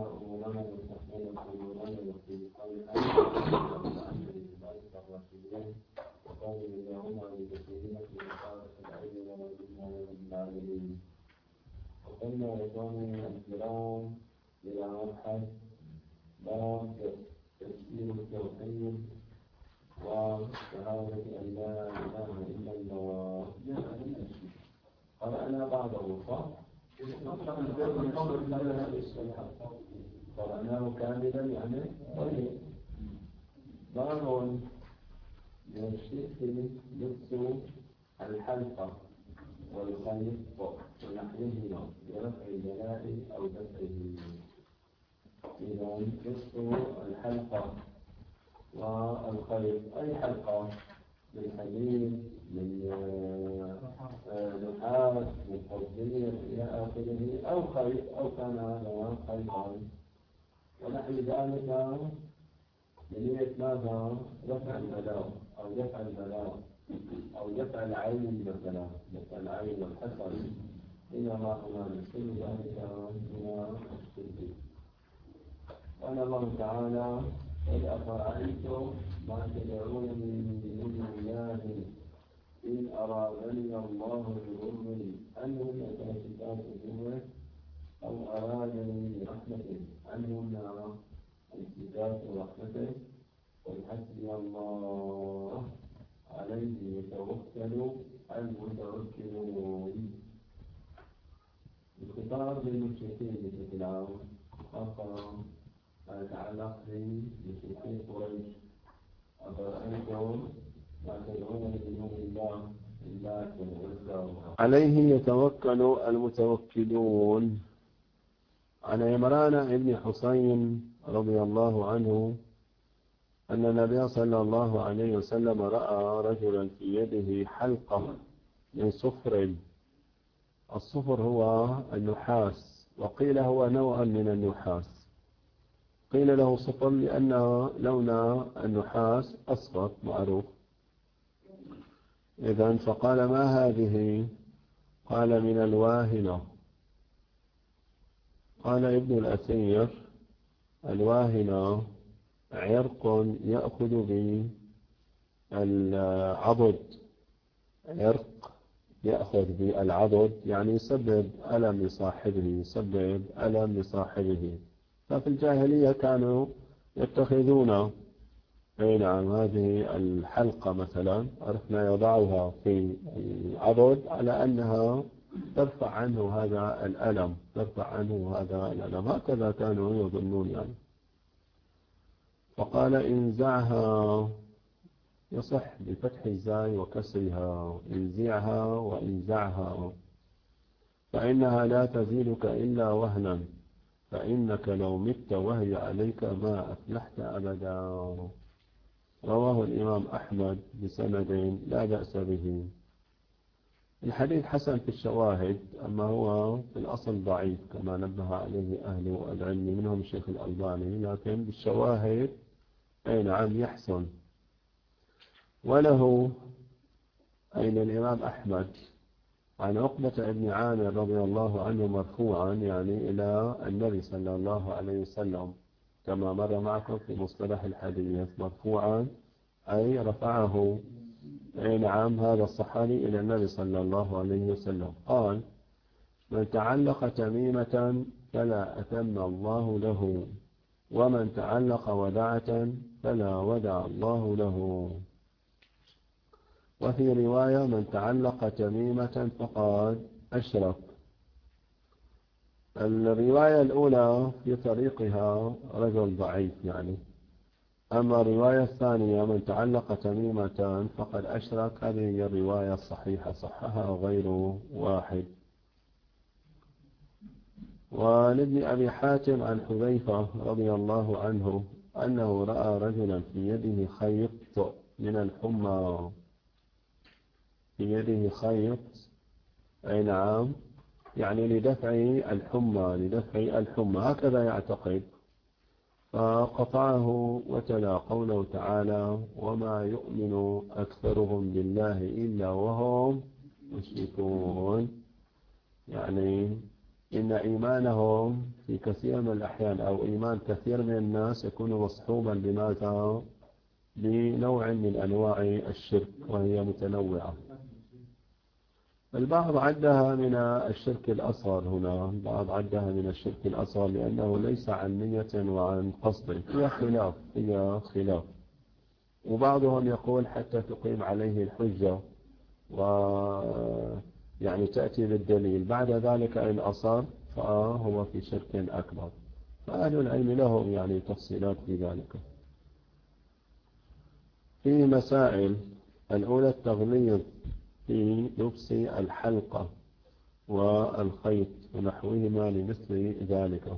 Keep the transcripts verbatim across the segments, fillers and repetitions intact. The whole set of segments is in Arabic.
ولنا المستقبل ولنا المستقبل وقال اللهم عن كثيرين في مصارف العلم ورزقنا رب العالمين. وقلنا إخواني الكرام إلى مبحث باب تفسير التوحيد وشهادة أن لا إله إلا الله. قرأنا بعضه صح؟ قرأناه كاملا يعني طيب. باب يشتكي لبس الحلقة والخيط ونحوهما برفع البلاء أو دفعه. إذا لبس الحلقة والخيط أي حلقة من حديد من نحاس من قصدير إلى آخره أو خيط أو كان هذا خيطا ونحو ذلك بنية ماذا؟ دفع البلاء أو دفع البلاء أو دفع العين مثلا دفع العين والحسن إنما هو كل ذلك من الشرك. قال الله تعالى قل أفرأيتم ما تدعون من دون الله إن أرادني الله بضر أنهم كاشفات ضره أو أرادني برحمته أنهم كاشفات رحمته قل حسبي الله عليه يتوكل المتوكلون. الخطاب للمشركين بشكل عام خاصة ما يتعلق بمشركين قريش. أفرأيتم ما تدعون من دون الله إلا عليه يتوكل المتوكلون. عن عمران بن حسين رضي الله عنه أن النبي صلى الله عليه وسلم رأى رجلا في يده حلقة من صفر. الصفر هو النحاس وقيل هو نوع من النحاس. قيل له صفر لأن لون النحاس أصفر معروف. إذن فقال ما هذه؟ قال من الواهنة. قال ابن الأثير الواهنة عرق يأخذ بالعضد، عرق يأخذ بالعضد يعني يسبب ألم لصاحبه يسبب ألم لصاحبه. ففي الجاهلية كانوا يتخذون أي نعم هذه الحلقة مثلا عرفنا يضعها في العضد على أنها ترفع عنه هذا الألم ترفع عنه هذا الألم هكذا كانوا يظنون يعني. فقال انزعها يصح بفتح الزاي وكسرها انزعها وانزعها فإنها لا تزيدك إلا وهنا فإنك لو مت وهي عليك ما أفلحت أبدا. رواه الإمام أحمد بسند لا بأس به. الحديث حسن في الشواهد أما هو في الأصل ضعيف كما نبه عليه أهل العلم منهم الشيخ الألباني لكن بالشواهد أي نعم يحسن. وله أين الإمام أحمد عن عقبة بن عامر رضي الله عنه مرفوعا يعني إلى النبي صلى الله عليه وسلم كما مر معكم في مصطلح الحديث مرفوعا أي رفعه أي نعم هذا الصحابي إلى النبي صلى الله عليه وسلم قال من تعلق تميمة فلا أتم الله له ومن تعلق ودعة فلا ودع الله له. وفي رواية من تعلق تميمة فقد أشرك. الرواية الأولى في طريقها رجل ضعيف يعني. أما الرواية الثانية من تعلق تميمة فقد أشرك هذه هي الرواية الصحيحة صحها غير واحد. ولابن أبي حاتم عن حذيفة رضي الله عنه أنه رأى رجلا في يده خيط من الحمى في يده خيط أي نعم يعني لدفع الحمى لدفع الحمى هكذا يعتقد. فقطعه وتلا قوله تعالى وما يؤمن أكثرهم بالله إلا وهم مشركون يعني إن إيمانهم في كثير من الأحيان أو إيمان كثير من الناس يكون مصحوبا بماذا؟ بنوع من أنواع الشرك، وهي متنوعة. البعض عدها من الشرك الأصغر هنا، البعض عدها من الشرك الأصغر لأنه ليس عن نية وعن قصد، هي خلاف هي خلاف وبعضهم يقول حتى تقيم عليه الحجة ويعني تأتي بالدليل، بعد ذلك إن أصر فهو في شرك أكبر. فأهل العلم لهم يعني تفصيلات في ذلك. في مسائل الأولى التغليظ في لبس الحلقة والخيط ونحوهما لمثل ذلك.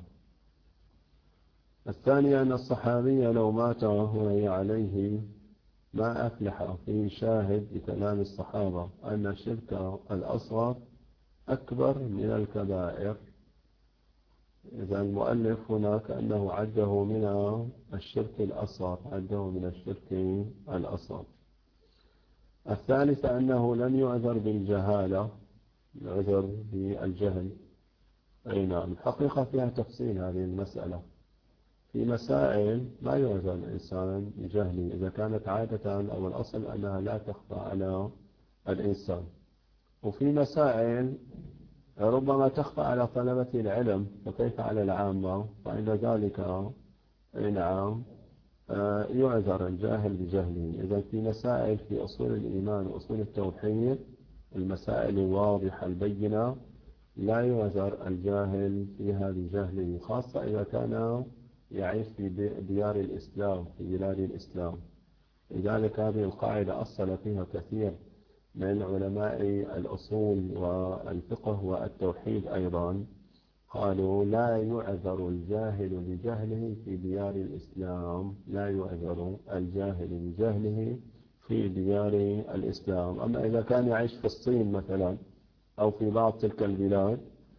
الثانية أن الصحابي لو مات وهي عليه ما أفلح في شاهد بكلام الصحابة أن الشرك الأصغر أكبر من الكبائر. إذا المؤلف هنا كأنه عده من الشرك الأصغر، عده من الشرك الأصغر. الثالثة أنه لم يعذر بالجهالة، يعذر بالجهل. أي نعم، الحقيقة فيها تفصيل هذه المسألة. في مسائل ما يعذر الإنسان بجهله إذا كانت عادة أو الأصل أنها لا تخفى على الإنسان، وفي مسائل ربما تخفى على طلبة العلم وكيف على العامة، فإن ذلك نعم يعذر الجاهل بجهله. إذا في مسائل في أصول الإيمان وأصول التوحيد، المسائل الواضحة البينة، لا يعذر الجاهل فيها بجهله، خاصة إذا كان يعيش في ديار الإسلام في بلاد الإسلام. لذلك هذه القاعدة أصل فيها كثير من علماء الأصول والفقه والتوحيد أيضا، قالوا لا يعذر الجاهل بجهله في ديار الإسلام، لا يعذر الجاهل بجهله في ديار الإسلام. أما إذا كان يعيش في الصين مثلا أو في بعض تلك البلاد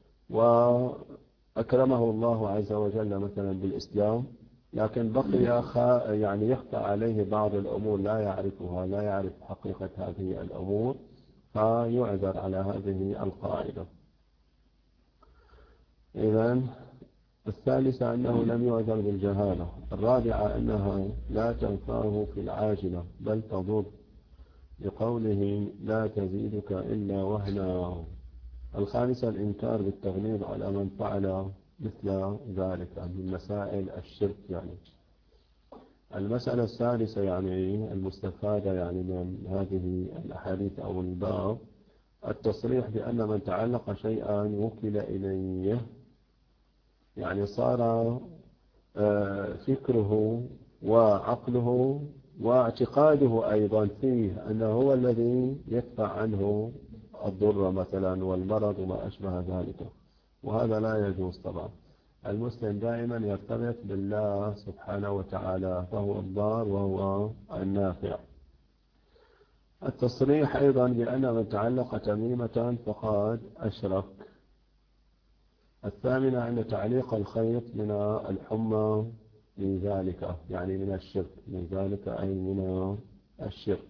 وأكرمه الله عز وجل مثلا بالإسلام، لكن بقي يعني يخفى عليه بعض الأمور لا يعرفها، لا يعرف حقيقة هذه الأمور، فيعذر على هذه القاعدة. إذن الثالثة أنه لم يعذر بالجهالة. الرابعة أنها لا تنفعه في العاجلة بل تضر، لقوله لا تزيدك إلا وهنا. الخامسة الإنكار بالتغليظ على من فعل مثل ذلك من مسائل الشرك. يعني المسألة الثالثة يعني المستفادة يعني من هذه الأحاديث أو الباب، التصريح بأن من تعلق شيئا وكل إليه، يعني صار فكره وعقله واعتقاده أيضا فيه أنه هو الذي يدفع عنه الضر مثلا والمرض وما أشبه ذلك، وهذا لا يجوز طبعا. المسلم دائما يرتبط بالله سبحانه وتعالى، فهو الضار وهو النافع. التصريح أيضا بأن من تعلق تميمة فقد أشرك. الثامنة أن تعليق الخيط من الحمى من ذلك، يعني من الشرك، من ذلك أي من الشرك.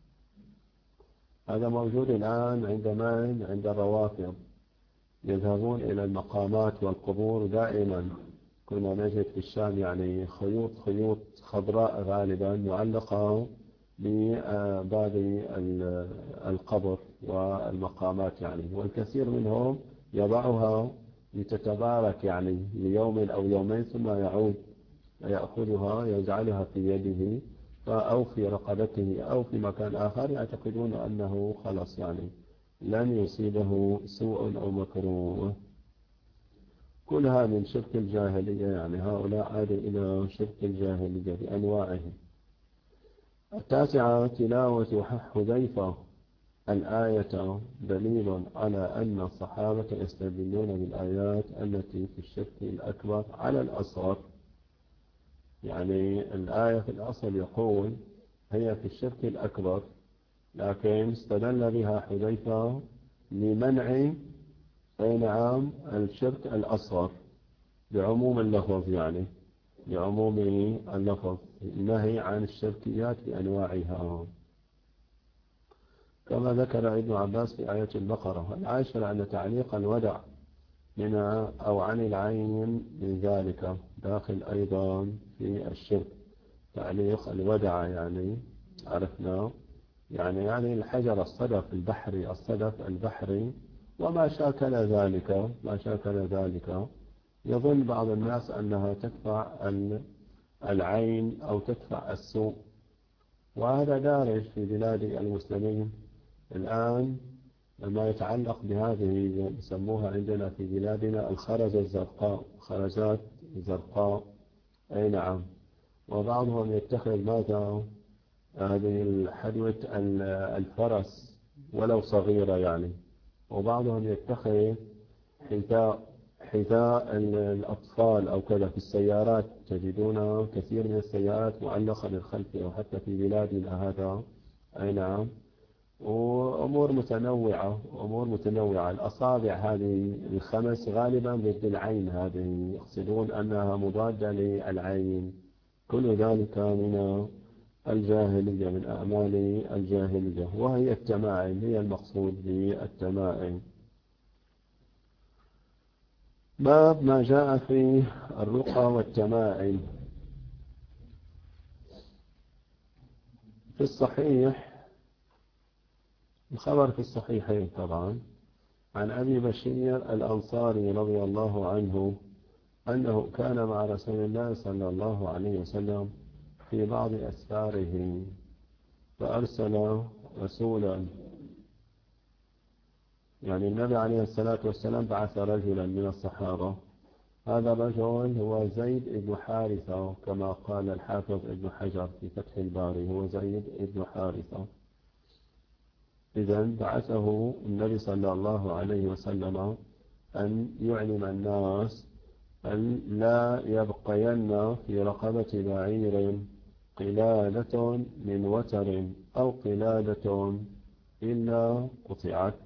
هذا موجود الآن عند من؟ عند الروافض، يذهبون إلى المقامات والقبور دائما. كنا نجد في الشام يعني خيوط خيوط خضراء غالبا معلقة بباب القبر والمقامات يعني، والكثير منهم يضعها لتتبارك يعني ليوم أو يومين ثم يعود يأخذها يجعلها في يده أو في رقبته أو في مكان آخر، يعتقدون أنه خلص يعني لن يصيبه سوء أو مكروه. كلها من شرك الجاهلية، يعني هؤلاء عادوا إلى شرك الجاهلية بأنواعه. التاسعة تلاوة حذيفة الآية دليل على أن الصحابة يستدلون بالآيات التي في الشرك الأكبر على الأصغر. يعني الآية في الأصل يقول هي في الشرك الأكبر، لكن استدل بها حذيفة لمنع أي نعم الشرك الأصغر بعموم اللفظ، يعني بعموم اللفظ النهي عن الشركيات بأنواعها، كما ذكر ابن عباس في آية البقرة. العاشر أن تعليق الودع من أو عن العين من ذلك داخل أيضا في الشرك. تعليق الودع يعني عرفنا يعني يعني الحجر الصدف البحري الصدف البحري وما شاكل ذلك ما شاكل ذلك يظن بعض الناس أنها تدفع العين أو تدفع السوء، وهذا دارج في بلاد المسلمين الآن. ما يتعلق بهذه يسموها عندنا في بلادنا الخرزة الزرقاء، خرزات زرقاء، أي نعم. وبعضهم يتخذ ماذا هذه الحدوة الفرس ولو صغيرة يعني، وبعضهم يتخذ حذاء حذاء الأطفال أو كذا. في السيارات تجدون كثير من السيارات معلقة للخلف أو حتى في بلادنا هذا، أي نعم. وأمور متنوعة أمور متنوعة. الأصابع هذه الخمس غالبا ضد العين، هذه يقصدون أنها مضادة للعين. كل ذلك من الجاهلية، من أعمال الجاهلية، وهي التمائم هي المقصود بالتمائم. باب ما جاء في الرقى والتمائم. في الصحيح الخبر في الصحيحين طبعا عن أبي بشير الأنصاري رضي الله عنه أنه كان مع رسول الله صلى الله عليه وسلم في بعض أسفاره، فأرسل رسولا، يعني النبي عليه الصلاة والسلام بعث رجلا من الصحابة. هذا الرجل هو زيد بن حارثة كما قال الحافظ ابن حجر في فتح الباري، هو زيد بن حارثة. إذن بعثه النبي صلى الله عليه وسلم أن يعلم الناس أن لا يبقين في رقبة بعير قلادة من وتر أو قلادة إلا قطعت.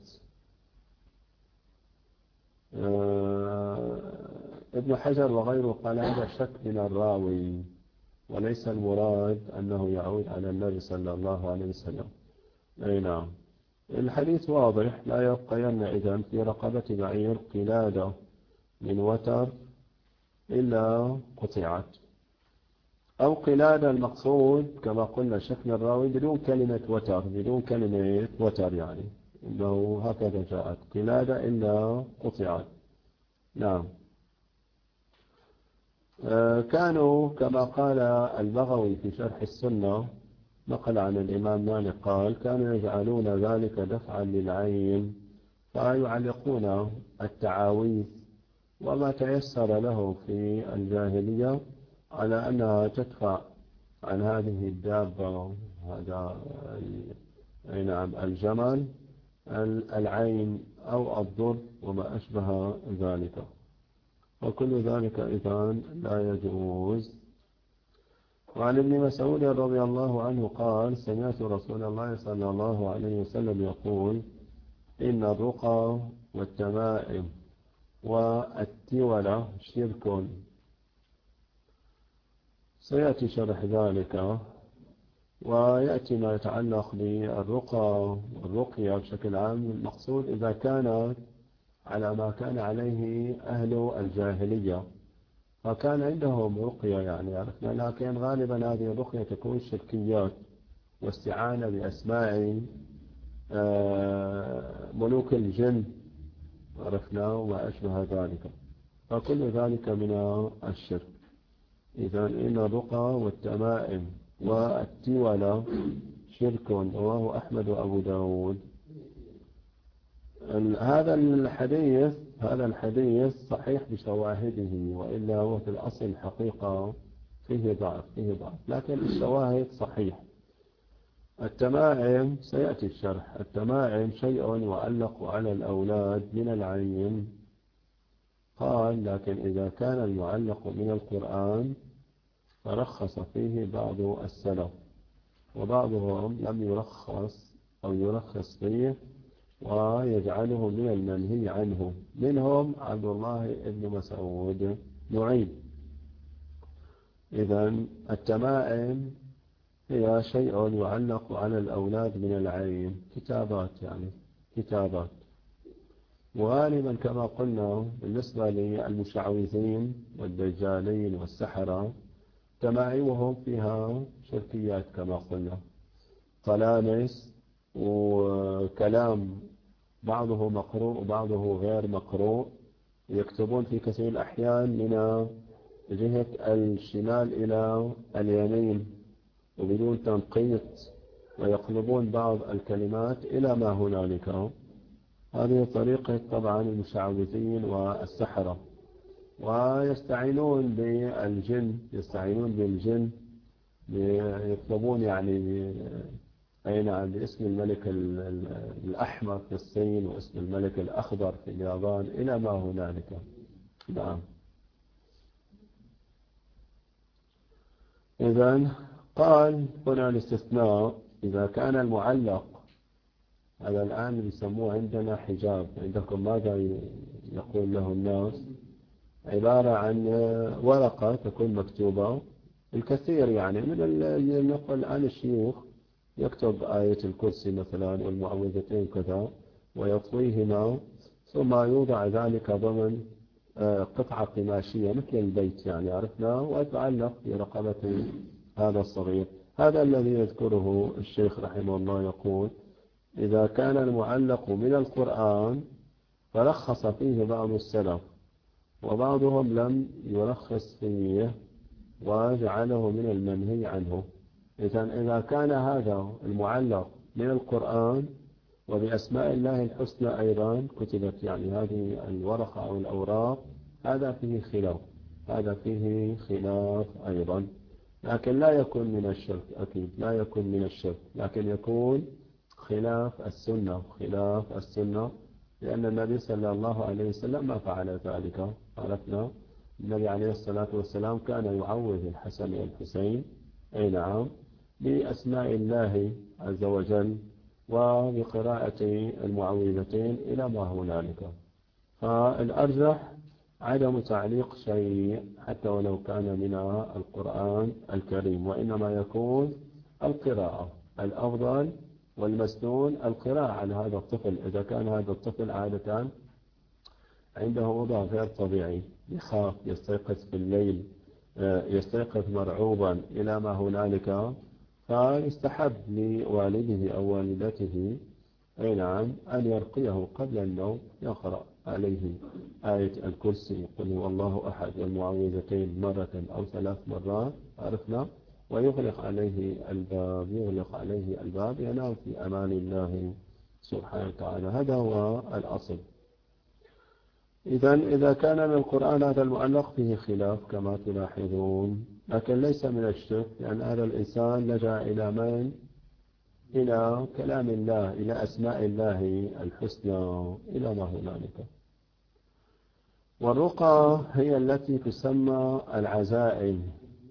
ابن حجر وغيره قال هذا شك من الراوي، وليس المراد أنه يعود على النبي صلى الله عليه وسلم. أي نعم. الحديث واضح، لا يبقين إذن في رقبة بعير قلادة من وتر إلا قطعت، أو قلادة المقصود كما قلنا شكل الراوي بدون كلمة وتر، بدون كلمة وتر يعني إنه هكذا جاءت قلادة إلا قطعت. نعم. كانوا كما قال البغوي في شرح السنة، نقل عن الإمام مالك قال كانوا يجعلون ذلك دفعا للعين، فيعلقون التعاويذ وما تيسر له في الجاهلية على أنها تدفع عن هذه الدابة، هذا نعم الجمل، العين أو الضر وما أشبه ذلك، وكل ذلك إذن لا يجوز. وعن ابن مسعود رضي الله عنه قال سمعت رسول الله صلى الله عليه وسلم يقول إن الرقى والتمائم والتولة شرك. سيأتي شرح ذلك، ويأتي ما يتعلق بالرقى والرقية بشكل عام. المقصود إذا كانت على ما كان عليه أهل الجاهلية فكان عندهم رقية يعني عرفنا، لكن غالبا هذه الرقية تكون شركيات واستعانة بأسماء ملوك الجن عرفنا وما أشبه ذلك، فكل ذلك من الشرك. إذن إن الرقى والتمائم والتولة شرك، رواه أحمد وأبو داود. هذا الحديث هذا الحديث صحيح بشواهده، وإلا هو في الأصل الحقيقة فيه ضعف فيه ضعف لكن الشواهد صحيح. التمائم سيأتي الشرح. التمائم شيء يعلق على الأولاد من العين، قال لكن إذا كان المعلق من القرآن فرخص فيه بعض السلف، وبعضهم لم يرخص أو يرخص فيه ويجعله من المنهي عنه، منهم عبد الله بن مسعود نعيم. إذن التمائم هي شيء يعلق على الأولاد من العين، كتابات يعني كتابات. وغالبا كما قلنا بالنسبة للمشعوذين والدجالين والسحرة تماعيوهم فيها شركيات كما قلنا، طلانس وكلام بعضه مقروء وبعضه غير مقروء، يكتبون في كثير الأحيان من جهة الشمال إلى اليمين وبدون تنقيط، ويقلبون بعض الكلمات إلى ما هنالك. هذه طريقة طبعا المشعوذين والسحرة. ويستعينون بالجن يستعينون بالجن يطلبون يعني أي نعم باسم الملك الأحمر في الصين واسم الملك الأخضر في اليابان إلى ما هنالك. نعم. إذن قال هنا الاستثناء إذا كان المعلق، هذا الآن يسموه عندنا حجاب، عندكم ماذا يقول له الناس؟ عبارة عن ورقة تكون مكتوبة، الكثير يعني من اللي نقول الآن الشيوخ يكتب آية الكرسي مثلا والمعوذتين كذا ويطويهما، ثم يوضع ذلك ضمن قطعة قماشية مثل البيت يعني عرفنا، ويتعلق في رقبة هذا الصغير. هذا الذي يذكره الشيخ رحمه الله، يقول إذا كان المعلق من القرآن فرخص فيه بعض السلف وبعضهم لم يرخص فيه وجعله من المنهي عنه. إذن إذا كان هذا المعلق من القرآن وبأسماء الله الحسنى أيضا كتبت يعني هذه الورقة أو الأوراق، هذا فيه خلاف هذا فيه خلاف أيضا، لكن لا يكون من الشرك، أكيد لا يكون من الشرك، لكن يكون خلاف السنة خلاف السنة لأن النبي صلى الله عليه وسلم ما فعل ذلك. عرفنا النبي عليه الصلاة والسلام كان يعوذ الحسن والحسين أي نعم بأسماء الله عز وجل وبقراءة المعوذتين إلى ما هنالك. فالأرجح عدم تعليق شيء حتى ولو كان من القرآن الكريم، وإنما يكون القراءة الأفضل والمسنون القراءة على هذا الطفل. إذا كان هذا الطفل عادة عنده وضع غير طبيعي، يخاف، يستيقظ في الليل، يستيقظ مرعوبا إلى ما هنالك، فيستحب لوالده أو والدته أي نعم أن يرقيه قبل النوم، يقرأ عليه آية الكرسي قل هو الله أحد والمعوذتين مرة أو ثلاث مرات عرفنا، ويغلق عليه الباب يغلق عليه الباب ينام في أمان الله سبحانه وتعالى. هذا هو الأصل. إذن إذا كان من القرآن هذا المعلق فيه خلاف كما تلاحظون، لكن ليس من الشرك، لأن هذا الإنسان لجأ إلى من؟ إلى كلام الله، إلى أسماء الله الحسنى إلى ما هنالك. والرقى هي التي تسمى العزائم.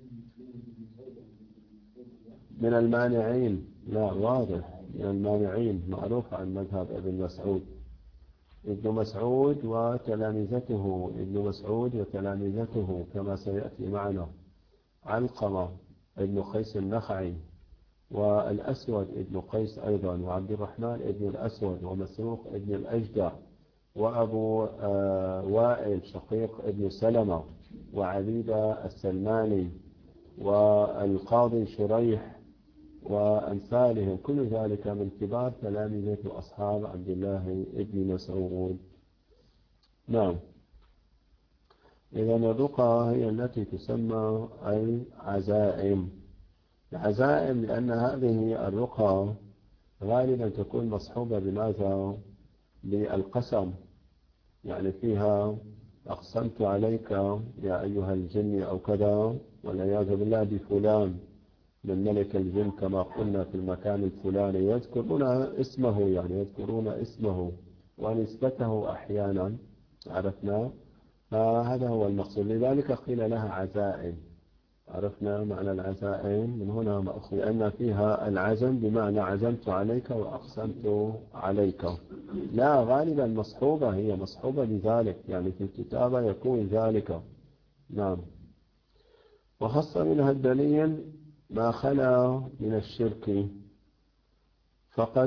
من المانعين، لا واضح من المانعين، معروف عن مذهب ابن مسعود. ابن مسعود وتلامذته ابن مسعود وتلامذته كما سيأتي معنا علقمة ابن قيس النخعي والأسود ابن قيس أيضا وعبد الرحمن ابن الأسود ومسروق ابن الأجدع وأبو وائل شقيق ابن سلمة وعبيدة السلماني والقاضي شريح وأمثالهم، كل ذلك من كبار تلامذة أصحاب عبد الله ابن مسعود. نعم. إذن الرقى هي التي تسمى العزائم. العزائم لأن هذه الرقى غالبا تكون مصحوبة بماذا؟ بالقسم، يعني فيها أقسمت عليك يا أيها الجن أو كذا والعياذ بالله بفلان من ملك الجن كما قلنا في المكان الفلاني، يذكرون اسمه يعني يذكرون اسمه ونسبته أحيانا عرفنا، فهذا هو المقصود. لذلك قيل لها عزائم. عرفنا معنى العزائم من هنا مأخذ، لأن فيها العزم بمعنى عزمت عليك وأقسمت عليك. لا غالبا مصحوبة، هي مصحوبة بذلك، يعني في الكتابة يكون ذلك. نعم. وخص منها الدليل ما خلا من الشرك، فقد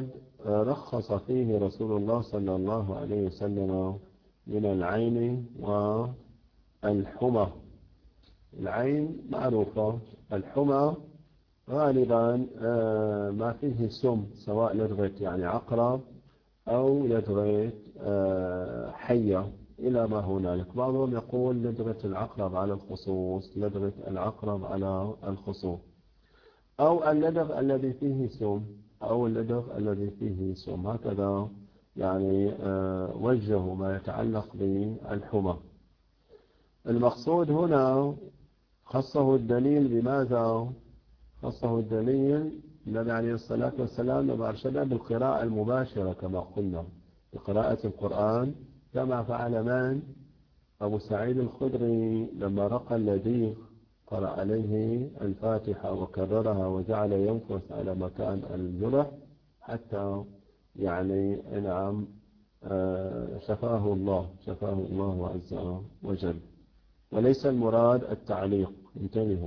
رخص فيه رسول الله صلى الله عليه وسلم من العين والحمى. العين معروفة، الحمى غالبا ما فيه سم، سواء لدغة يعني عقرب أو لدغة حية إلى ما هنالك. بعضهم يقول لدغة العقرب على الخصوص، لدغة العقرب على الخصوص، أو اللدغ الذي فيه سم، أو اللدغ الذي فيه سم. هكذا يعني وجهوا ما يتعلق بالحمى. المقصود هنا خصه الدليل بماذا؟ خصه الدليل النبي عليه الصلاة والسلام لما أرشد بالقراءة المباشرة كما قلنا، بقراءة القرآن، كما فعل من؟ أبو سعيد الخدري لما رقى اللذيذ قرأ عليه الفاتحة وكررها وجعل ينفث على مكان الجرح حتى يعني نعم شفاه الله، شفاه الله عز وجل. وليس المراد التعليق، انتبهوا.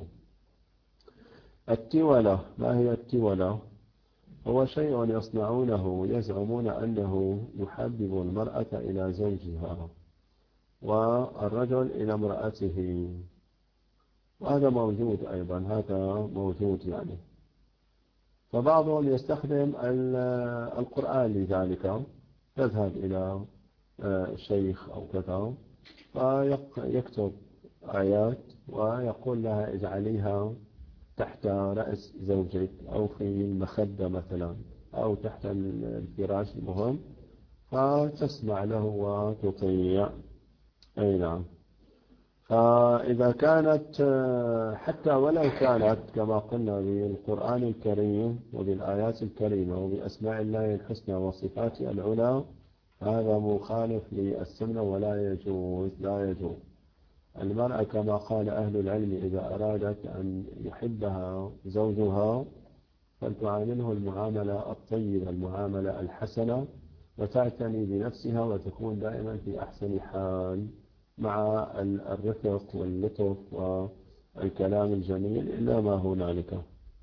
التولة، ما هي التولة؟ هو شيء يصنعونه يزعمون أنه يحبب المرأة إلى زوجها والرجل إلى امرأته، وهذا موجود أيضا، هذا موجود يعني. فبعضهم يستخدم القرآن لذلك، يذهب إلى الشيخ أو كذا فيكتب آيات ويقول لها اجعليها تحت رأس زوجك أو في المخدة مثلا أو تحت الفراش، المهم فتسمع له وتطيع. أي نعم. فإذا كانت حتى ولو كانت كما قلنا بالقرآن الكريم وبالآيات الكريمة وبأسماء الله الحسنى وصفاته العلى، هذا مخالف للسنة ولا يجوز، لا يجوز. المرأة كما قال أهل العلم إذا أرادت أن يحبها زوجها فلتعامله المعاملة الطيبة، المعاملة الحسنة، وتعتني بنفسها وتكون دائما في أحسن حال مع الرفق واللطف والكلام الجميل إلا ما هنالك.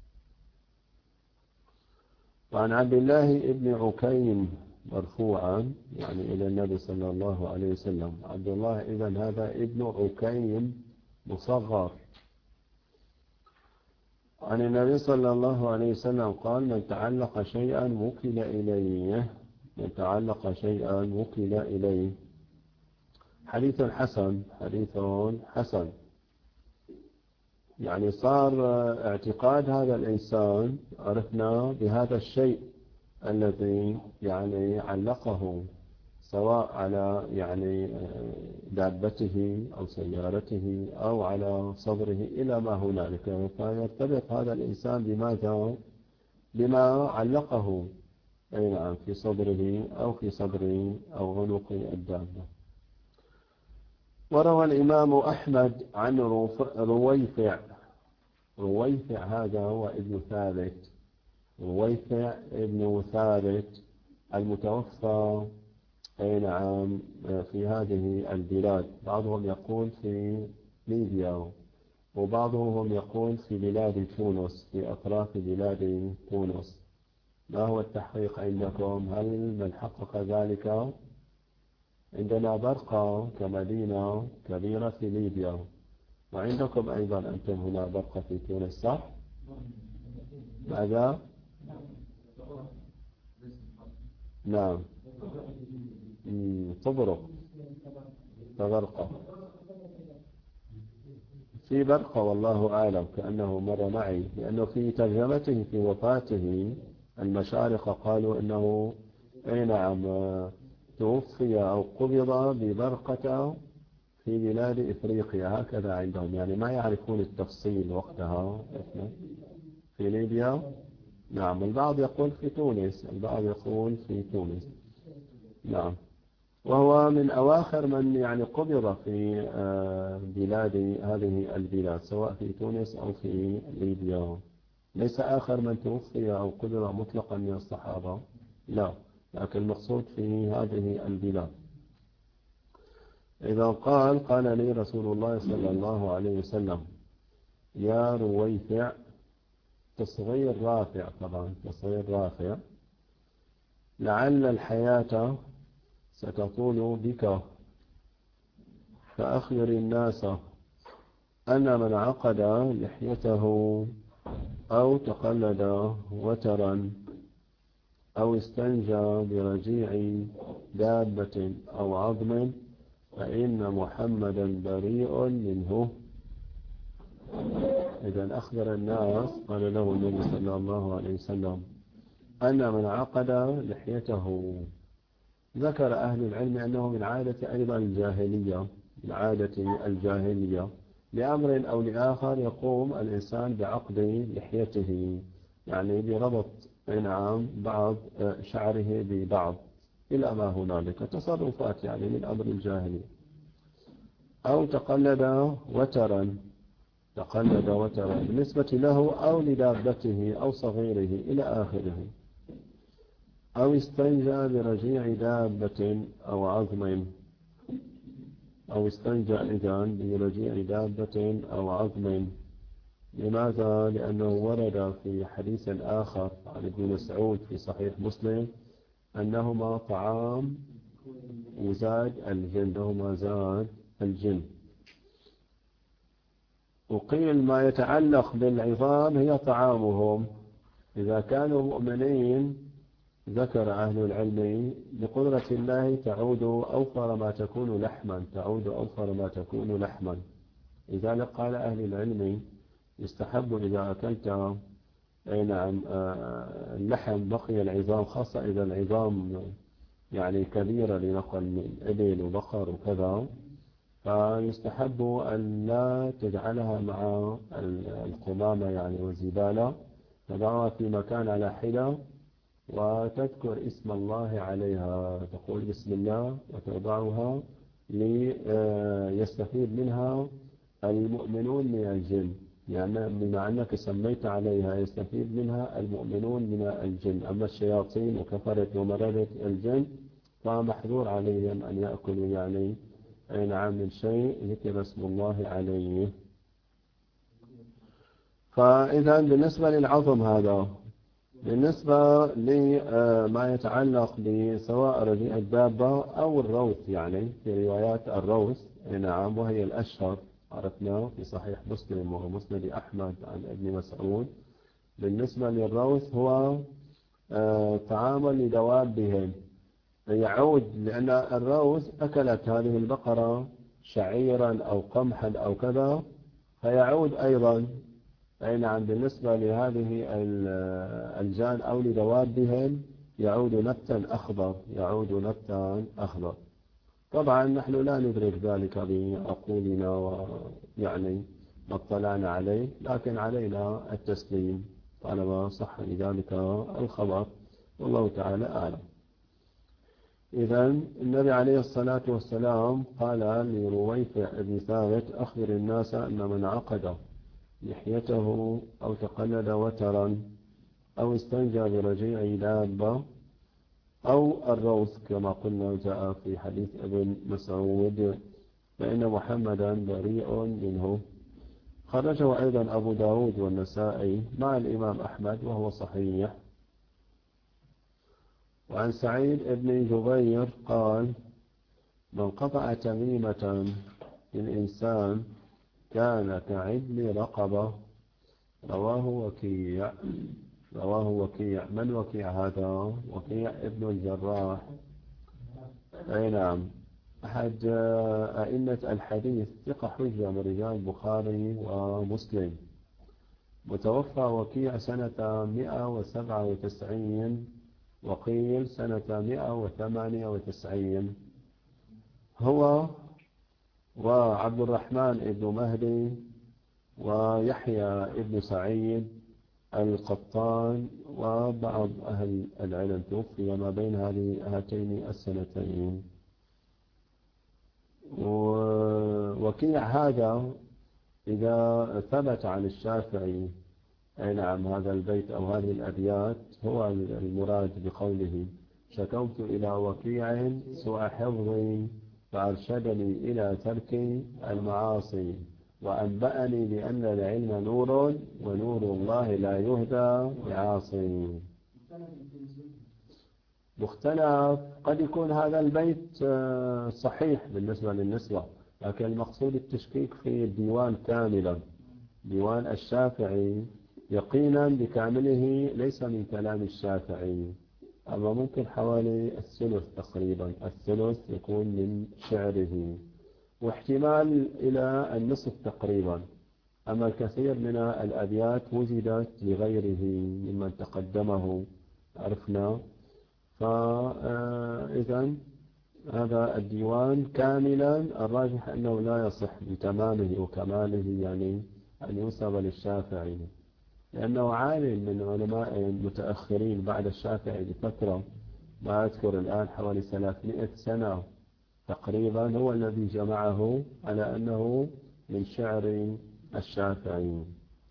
وعن عبد الله ابن عكيم مرفوعا يعني إلى النبي صلى الله عليه وسلم. عبد الله إذن هذا ابن عكيم مصغر. عن النبي صلى الله عليه وسلم قال: من تعلق شيئا وكل إليه، من تعلق شيئا وكل إليه. حديث حسن، حديث حسن. يعني صار اعتقاد هذا الإنسان، عرفنا بهذا الشيء الذي يعني علقه سواء على يعني دابته أو سيارته أو على صدره إلى ما هنالك، فيرتبط هذا الإنسان بماذا؟ بما علقه أي نعم في صدره أو في صدر أو عنق الدابة. وروى الإمام أحمد عن رويفع. رويفع هذا هو ابن ثابت، رويفع ابن ثابت المتوفى أي نعم في هذه البلاد. بعضهم يقول في ليبيا وبعضهم يقول في بلاد تونس، في أطراف بلاد تونس. ما هو التحقيق عندكم؟ هل من حقق ذلك؟ عندنا برقة كمدينة كبيرة في ليبيا، وعندكم أيضا أنتم هنا برقة في تونس، صح؟ ماذا؟ نعم، تبرق، تبرقة في برقة والله أعلم، كأنه مر معي، لأنه في ترجمته في وفاته المشارقة قالوا إنه أي نعم توفي أو قبض ببرقة في بلاد إفريقيا، هكذا عندهم، يعني ما يعرفون التفصيل وقتها. في ليبيا نعم. البعض يقول في تونس، البعض يقول في تونس نعم. وهو من أواخر من يعني قبض في بلاد هذه البلاد سواء في تونس أو في ليبيا، ليس آخر من توفي أو قبض مطلقا من الصحابة، لا، لكن المقصود في هذه البلاد. إذا قال: قال لي رسول الله صلى الله عليه وسلم يا رويفع، تصغير رافع، طبعا تصغير رافع، لعل الحياة ستطول بك، فأخبر الناس أن من عقد لحيته أو تقلد وترا أو استنجى برجيع دابة أو عظم فإن محمدا بريء منه. إذا أخبر الناس، قال له النبي صلى الله عليه وسلم، أن من عقد لحيته. ذكر أهل العلم أنه من عادة أيضا الجاهلية، من عادة الجاهلية لأمر أو لآخر يقوم الإنسان بعقد لحيته، يعني بربط نعم بعض شعره ببعض إلى ما هنالك تصرفات يعني من أمر الجاهلية. أو تقلد وترا، تقلد وترا بالنسبة له أو لدابته أو صغيره إلى آخره. أو استنجى برجيع دابة أو عظم، أو استنجى إذن برجيع دابة أو عظم. لماذا؟ لأنه ورد في حديث آخر عن ابن مسعود في صحيح مسلم أنهما طعام وزاد الجن، هما زاد الجن. وقيل ما يتعلق بالعظام هي طعامهم. إذا كانوا مؤمنين ذكر أهل العلم بقدرة الله تعود أوفر ما تكون لحما، تعود أوفر ما تكون لحما. لذلك قال أهل العلم يستحب إذا أكلت أي نعم اللحم بقي العظام، خاصة إذا العظام يعني كبيرة لنقل من إبل وبقر وكذا، فيستحب أن لا تجعلها مع القمامة يعني والزبالة، تضعها في مكان على حدة وتذكر اسم الله عليها، تقول بسم الله وتوضعها ليستفيد منها المؤمنون من الجن، يعني بما أنك سميت عليها يستفيد منها المؤمنون من الجن. أما الشياطين وكفرة ومرضة الجن فمحظور عليهم أن يأكلوا يعني أي نعم من شيء ذكر اسم الله عليه. فإذا بالنسبة للعظم هذا، بالنسبة لما يتعلق بسواء رجيع الدابة أو الروث، يعني في روايات الروث نعم وهي الأشهر عرفنا في صحيح مسلم ومسند أحمد عن ابن مسعود. بالنسبة للروث هو طعاما لدوابهم، يعود لأن الروث أكلت هذه البقرة شعيرا أو قمحا أو كذا، فيعود أيضا أي نعم بالنسبة لهذه الجان أو لدوابهم يعود نبتا أخضر، يعود نبتا أخضر. طبعا نحن لا ندرك ذلك بعقولنا ويعني ما اطلعنا عليه، لكن علينا التسليم طالما صح لذلك الخبر، والله تعالى أعلم. إذن النبي عليه الصلاة والسلام قال لرويفع بن ثابت أخبر الناس أن من عقد لحيته أو تقلد وترا أو استنجى برجيع دابة أو الروث كما قلنا جاء في حديث ابن مسعود فإن محمدا بريء منه. خرجه أيضا أبو داود والنسائي مع الإمام أحمد وهو صحيح. وعن سعيد بن جبير قال من قطع تميمة للإنسان كان كعدل رقبة. رواه وكيع، رواه وكيع. من وكيع هذا؟ وكيع ابن الجراح، أي نعم أحد أئمة الحديث، ثقة حجة من رجال البخاري ومسلم. متوفى وكيع سنة مئة وسبعة وتسعين وقيل سنة مئة وثمانية وتسعين. هو وعبد الرحمن ابن مهدي ويحيى ابن سعيد القطان وبعض أهل العلم توفي ما بين هاتين السنتين. ووكيع هذا إذا ثبت عن الشافعي أي نعم هذا البيت أو هذه الأبيات هو المراد بقوله شكوت إلى وكيع سوء حفظي فأرشدني إلى ترك المعاصي وأنبأني بأن العلم نور ونور الله لا يهدى لعاصي. مختلف. قد يكون هذا البيت صحيح بالنسبة للنسوة، لكن المقصود التشكيك في الديوان كاملا. ديوان الشافعي يقينا بكامله ليس من كلام الشافعي، أما ممكن حوالي الثلث تقريبا، الثلث يكون من شعره، واحتمال إلى النصف تقريبا. أما الكثير من الأبيات وجدت لغيره ممن تقدمه عرفنا. فإذا هذا الديوان كاملا الراجح أنه لا يصح بتمامه وكماله، يعني أن ينسب للشافعي، لأنه عالم من علماء المتأخرين بعد الشافعي بفترة، ما أذكر الآن حوالي ثلاثمائة سنة تقريبا، هو الذي جمعه على أنه من شعر الشافعي.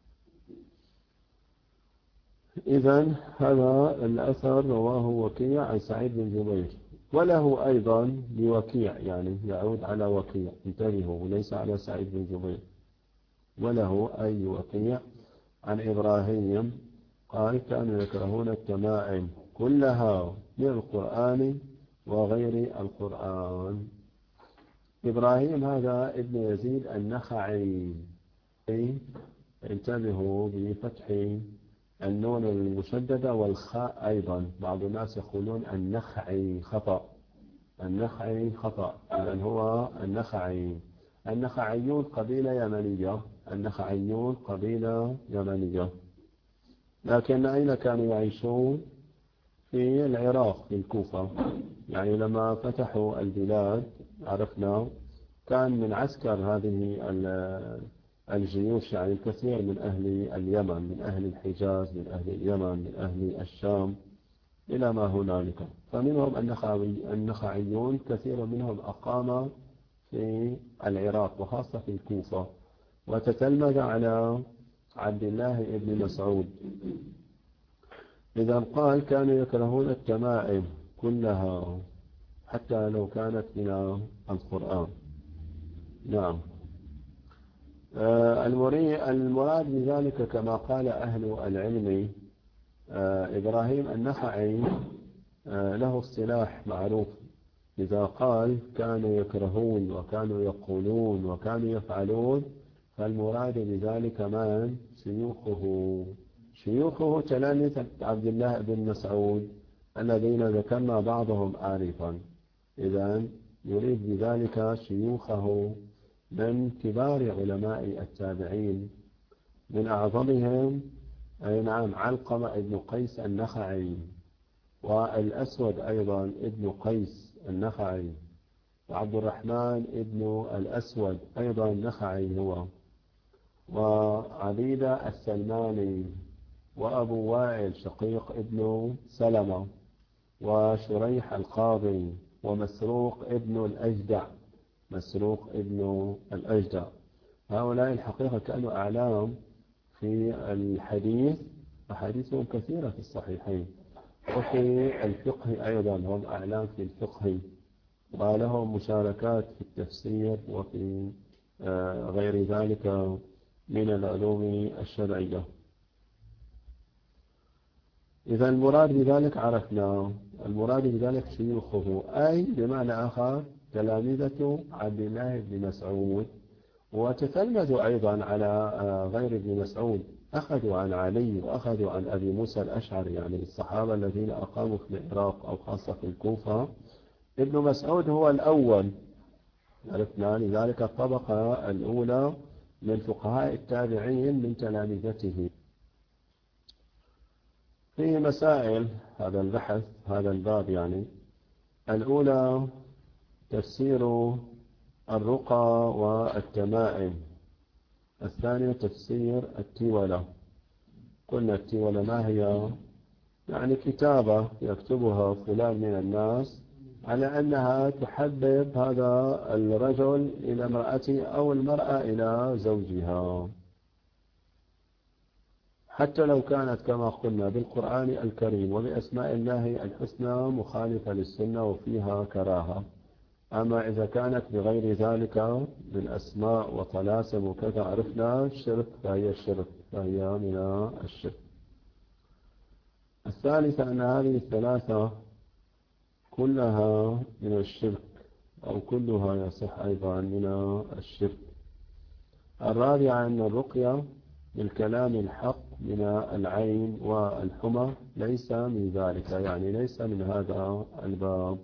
إذن هذا الأثر رواه وكيع عن سعيد بن جبير، وله أيضا لوكيع، يعني يعود على وكيع، انتبهوا، وليس على سعيد بن جبير. وله أي وكيع عن إبراهيم قال كانوا يكرهون التمائم كلها من القرآن وغير القرآن. إبراهيم هذا ابن يزيد النخعي، انتبهوا بفتح النون المشددة والخاء أيضا. بعض الناس يقولون النخعي خطأ، النخعي خطأ، لأن هو النخعي. النخعيون قبيلة يمنية، النخعيون قبيلة يمنية، لكن أين كانوا يعيشون؟ في العراق، في الكوفة. يعني لما فتحوا البلاد عرفنا كان من عسكر هذه الجيوش يعني الكثير من أهل اليمن، من أهل الحجاز، من أهل اليمن، من أهل الشام إلى ما هنالك. فمنهم النخعيون كثير منهم أقام في العراق وخاصة في الكوفة، وتتلمذ على عبد الله بن مسعود. إذا قال كانوا يكرهون التمائم كلها حتى لو كانت من القرآن. نعم. المراد بذلك كما قال أهل العلم، إبراهيم النخعي له اصطلاح معروف، إذا قال كانوا يكرهون وكانوا يقولون وكانوا يفعلون، فالمراد بذلك من؟ شيوخه، شيوخه تلاميذ عبد الله بن مسعود الذين ذكرنا بعضهم آنفا. إذن يريد بذلك شيوخه من كبار علماء التابعين، من أعظمهم أي نعم علقمة ابن قيس النخعي، والأسود أيضا ابن قيس النخعي، وعبد الرحمن ابن الأسود أيضا نخعي هو، وعبيدة السلماني، وأبو وائل شقيق ابن سلمة، وشريح القاضي، ومسروق ابن الأجدع، مسروق ابن الأجدع. هؤلاء الحقيقة كانوا أعلام في الحديث، أحاديثهم كثيرة في الصحيحين، وفي الفقه أيضا هم أعلام في الفقه، ولهم مشاركات في التفسير وفي غير ذلك من العلوم الشرعية. إذا المراد بذلك عرفنا، المراد بذلك شيوخه، أي بمعنى آخر تلامذة عبد الله بن مسعود، وتتلمذوا أيضا على غير ابن مسعود، أخذوا عن علي وأخذوا عن أبي موسى الأشعري، يعني الصحابة الذين أقاموا في العراق أو خاصة في الكوفة. ابن مسعود هو الأول عرفنا، لذلك الطبقة الأولى من فقهاء التابعين من تلامذته. في مسائل هذا البحث، هذا الباب يعني، الأولى تفسير الرقى والتمائم، الثانية تفسير التولة. قلنا التولة ما هي؟ يعني كتابة يكتبها فلان من الناس على أنها تحبب هذا الرجل إلى امرأته أو المرأة إلى زوجها، حتى لو كانت كما قلنا بالقرآن الكريم وبأسماء الله الحسنى مخالفة للسنة وفيها كراهة. أما إذا كانت بغير ذلك من أسماء وطلاسم وكذا عرفنا الشرك، فهي الشرك، فهي من الشرك. الثالثة أن هذه الثلاثة كلها من الشرك أو كلها يصح أيضا من الشرك. الرابعة أن الرقية بالكلام الحق من العين والحمى ليس من ذلك، يعني ليس من هذا الباب.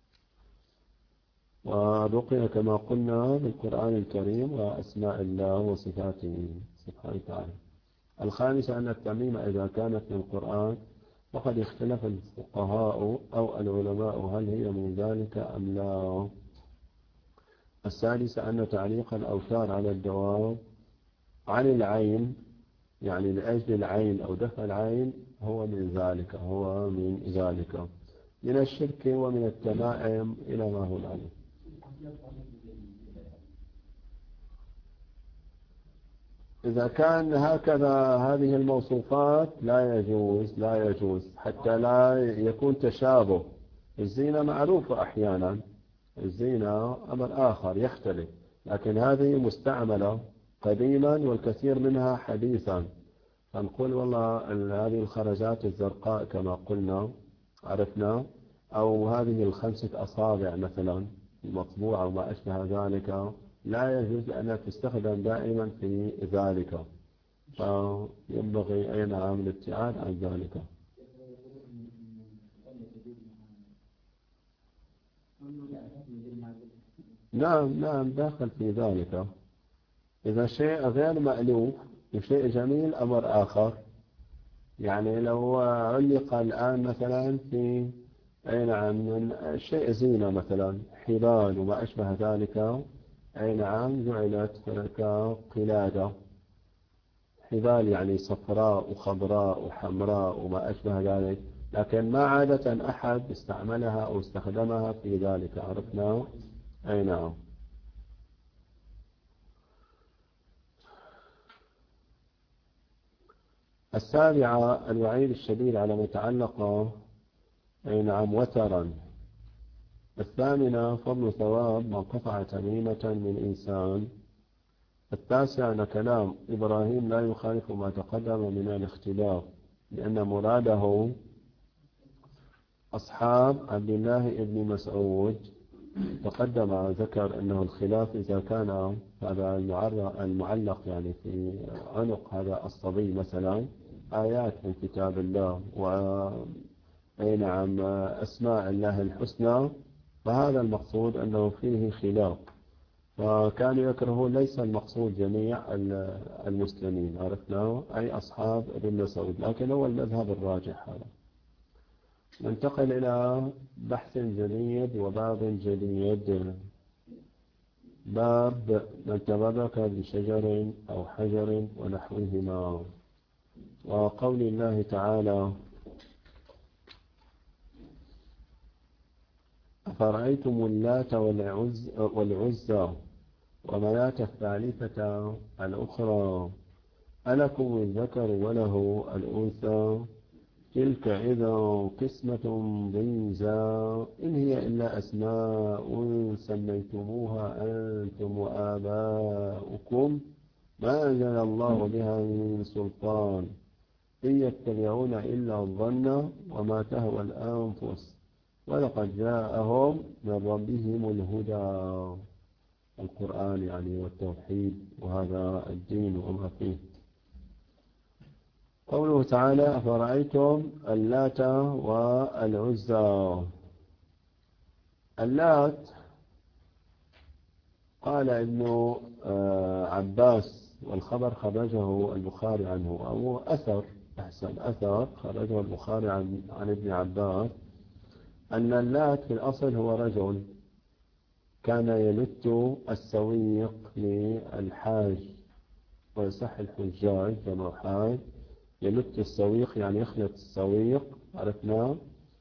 والرقية كما قلنا بالقرآن الكريم وأسماء الله وصفاته سبحانه وتعالى. الخامسة أن التميمة إذا كانت من القرآن وقد اختلف الفقهاء أو العلماء هل هي من ذلك أم لا. السادسة أن تعليق الأوتار على الدواب عن العين، يعني لأجل العين أو دفع العين، هو من ذلك هو من ذلك من الشرك ومن التمائم إلى ما هنالك. إذا كان هكذا هذه الموصوفات لا يجوز لا يجوز حتى لا يكون تشابه. الزينة معروفة أحيانا، الزينة أمر آخر يختلف، لكن هذه مستعملة قديما والكثير منها حديثا. فنقول والله هذه الخرزات الزرقاء كما قلنا عرفنا، أو هذه الخمسة أصابع مثلا المطبوعة وما أشبه ذلك، لا يجوز أنها تستخدم دائما في ذلك، فينبغي أي نعم الابتعاد عن ذلك. نعم نعم داخل في ذلك. إذا شيء غير مألوف وشيء جميل أمر آخر. يعني لو علق الآن مثلا في أي نعم من شيء زينة مثلا حبال وما أشبه ذلك، أي نعم جعلت كقلادة حبال يعني صفراء وخضراء وحمراء وما أشبه ذلك، لكن ما عادة أحد استعملها أو استخدمها في ذلك، عرفنا. أي نعم. السابعة الوعيد الشديد على ما تعلق أي نعم وترا. الثامنة فضل ثواب من قطع تميمة من إنسان. التاسع أن كلام إبراهيم لا يخالف ما تقدم من الاختلاف، لأن مراده أصحاب عبد الله بن مسعود. تقدم ذكر أنه الخلاف إذا كان هذا المعلق يعني في عنق هذا الصبي مثلا آيات من كتاب الله وأي نعم أسماء الله الحسنى، فهذا المقصود أنه فيه خلاف، وكانوا يكرهون ليس المقصود جميع المسلمين، عرفنا أي أصحاب ابن مسعود، لكن هو المذهب الراجح هذا. ننتقل إلى بحث جديد وباب جديد. باب من تبرك بشجر أو حجر ونحوهما. وقول الله تعالى: أفرأيتم اللات والعزى ومناة الثالثة الأخرى ألكم الذكر وله الأنثى تلك إذا قسمة ضيزى إن هي إلا أسماء سميتموها أنتم وآباؤكم ما أنزل الله بها من سلطان إن يتبعون إلا الظن وما تهوى الأنفس ولقد جاءهم من ربهم الهدى. القرآن يعني والتوحيد وهذا الدين وما فيه. قوله تعالى: أفرأيتم اللات والعزى. اللات قال ابن عباس، والخبر خرجه البخاري عنه، أو أثر أحسن أثر خرجه البخاري عن, عن ابن عباس، أن اللات في الأصل هو رجل كان يلت السويق للحاج، ويصح الحجاج كما حاج يلت السويق يعني يخلط السويق عرفنا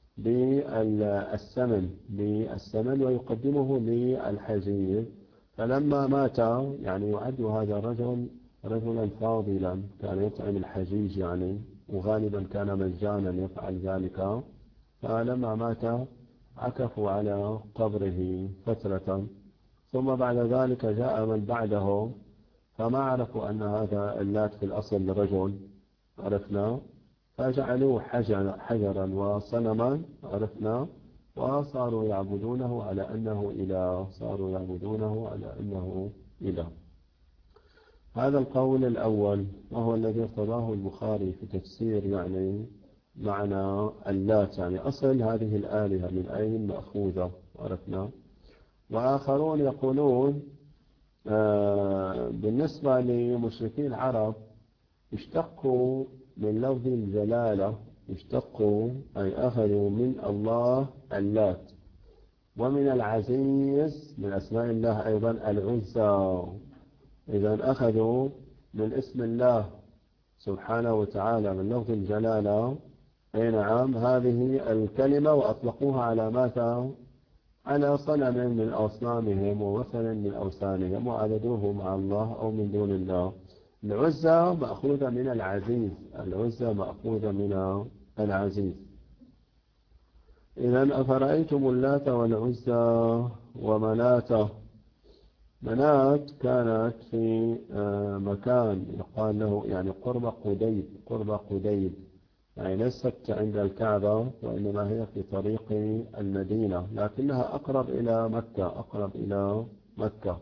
بالسمن بالسمن ويقدمه للحجيج. فلما مات يعني يعد هذا الرجل رجلا فاضلا كان يطعم الحجيج يعني، وغالبا كان مجانا يفعل ذلك. فلما مات عكفوا على قبره فترة، ثم بعد ذلك جاء من بعده فما عرفوا أن هذا اللات في الأصل رجل عرفنا، فجعلوه حجر حجرا وصنما عرفنا، وصاروا يعبدونه على أنه إله، صاروا يعبدونه على أنه إله. هذا القول الأول وهو الذي ارتضاه البخاري في تفسير يعني معنى اللات، يعني أصل هذه الآلهة من أين مأخوذة عرفنا. وآخرون يقولون آه بالنسبة لمشركي العرب اشتقوا من لفظ الجلالة، اشتقوا أي أخذوا من الله اللات، ومن العزيز من أسماء الله أيضا العزى. إذا أخذوا من اسم الله سبحانه وتعالى من لفظ الجلالة أي نعم هذه الكلمة وأطلقوها على ماذا؟ على صنم من أصنامهم ووثن من أوثانهم وعبدوه مع الله أو من دون الله. العزى مأخوذة من العزيز، العزى مأخوذة من العزيز. إذا أفرأيتم اللات والعزى ومناة. مناة كانت في مكان يقال له يعني قرب قديد، قرب قديد يعني ليست عند الكعبة وإنما هي في طريق المدينة، لكنها أقرب إلى مكة، أقرب إلى مكة.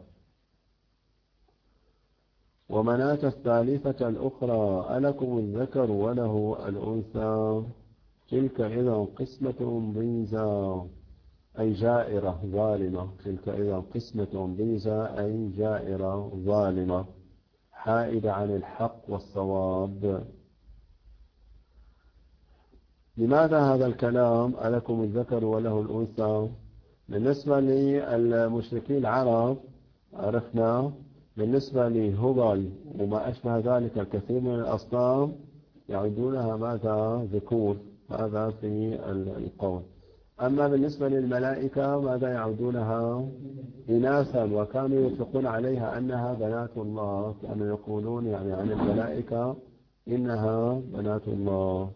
ومناة الثالثة الأخرى ألكم الذكر وله الأنثى تلك إذا قسمة ضيزى أي جائرة ظالمة، تلك إذا قسمة ضيزى أي جائرة ظالمة حائدة عن الحق والصواب. لماذا هذا الكلام ألكم الذكر وله الأنثى؟ بالنسبة للمشركين العرب عرفنا بالنسبة لهبل وما أشبه ذلك الكثير من الأصنام يعدونها ماذا؟ ذكور، هذا في القول. أما بالنسبة للملائكة ماذا يعودونها؟ إناثا، وكانوا يطلقون عليها أنها بنات الله، كانوا يقولون يعني عن الملائكة إنها بنات الله.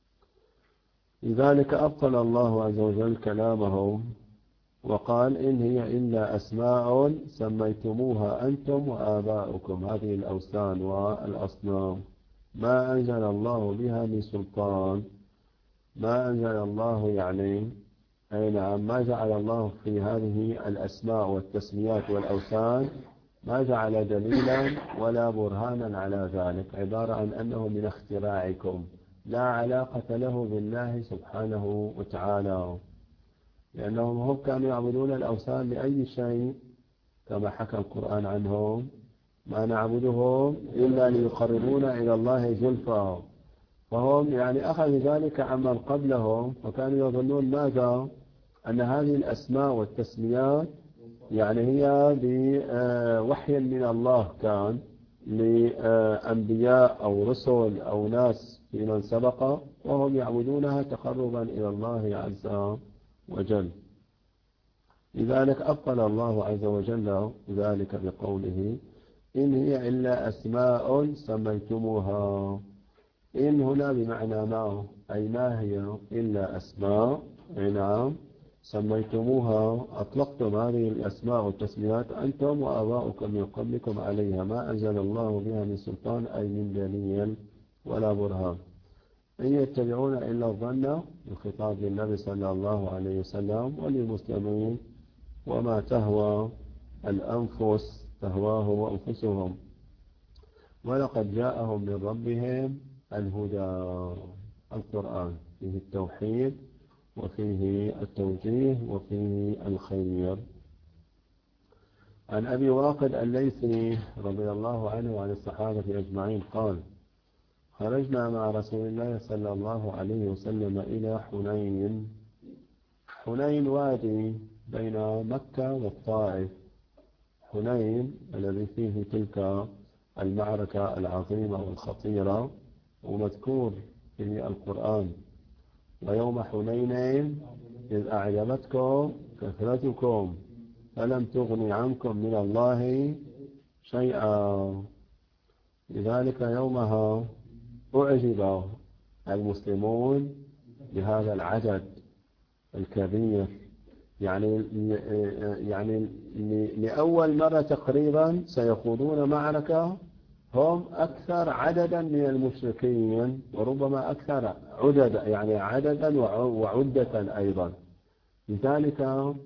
لذلك أبطل الله عز وجل كلامهم وقال إن هي إلا أسماء سميتموها أنتم وآباؤكم، هذه الأوثان والأصنام ما أنزل الله بها من سلطان، ما أنزل الله يعني أي نعم ما جعل الله في هذه الأسماء والتسميات والأوثان ما جعل دليلا ولا برهانا على ذلك، عبارة عن أنه من اختراعكم لا علاقة له بالله سبحانه وتعالى، لأنهم هم كانوا يعبدون الأوثان لأي شيء كما حكى القرآن عنهم ما نعبدهم إلا ليقربونا إلى الله زلفى. فهم يعني أخذوا ذلك عمن قبلهم وكانوا يظنون ماذا؟ أن هذه الأسماء والتسميات يعني هي بوحي من الله كان لأنبياء أو رسل أو ناس في من سبق، وهم يعبدونها تقربا إلى الله عز وجل. لذلك أبطل الله عز وجل ذلك بقوله إن هي إلا أسماء سميتموها. إن هنا بمعنى ما، أي ما هي إلا أسماء نعم سميتموها، أطلقتم هذه الأسماء والتسميات أنتم وآباؤكم من قبلكم عليها ما أنزل الله بها من سلطان أي من دليل ولا برهان، إن يتبعون إلا الظن، الخطاب للنبي صلى الله عليه وسلم وللمسلمين، وما تهوى الأنفس تهواه أنفسهم ولقد جاءهم من ربهم الهدى. القرآن فيه التوحيد وفيه التوجيه وفيه الخير. عن أبي واقد الليثي رضي الله عنه وعن الصحابة أجمعين قال خرجنا مع رسول الله صلى الله عليه وسلم إلى حنين. حنين وادي بين مكة والطائف، حنين الذي فيه تلك المعركة العظيمة والخطيرة ومذكور في القرآن ويوم حنين إذ أعجبتكم كثرتكم فلم تغن عنكم من الله شيئا. لذلك يومها أعجب المسلمون بهذا العدد الكبير، يعني يعني لأول مرة تقريبا سيخوضون معركة هم أكثر عددا من المشركين وربما أكثر عددا يعني عددا وعدة أيضا. لذلك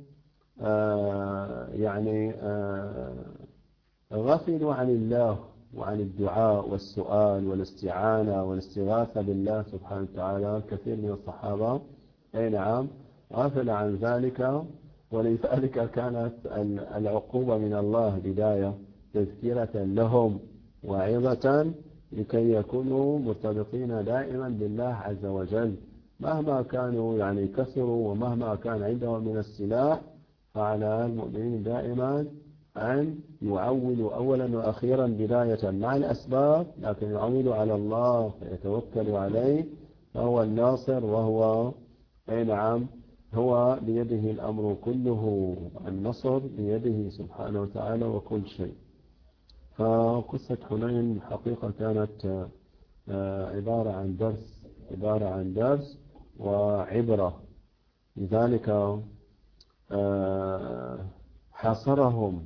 آه يعني آه غفلوا عن الله وعن الدعاء والسؤال والاستعانة والاستغاثة بالله سبحانه وتعالى. كثير من الصحابة أي نعم غفل عن ذلك، ولذلك كانت العقوبة من الله بداية تذكرة لهم وعظة لكي يكونوا مرتبطين دائما بالله عز وجل، مهما كانوا يعني كثروا ومهما كان عندهم من السلاح. فعلى المؤمنين دائما أن يعولوا أولا وأخيرا بداية مع الأسباب، لكن يعولوا على الله ويتوكلوا عليه، فهو الناصر وهو أي نعم هو بيده الأمر كله، النصر بيده سبحانه وتعالى وكل شيء. فقصة حنين حقيقة كانت عبارة عن درس عبارة عن درس وعبرة. لذلك حاصرهم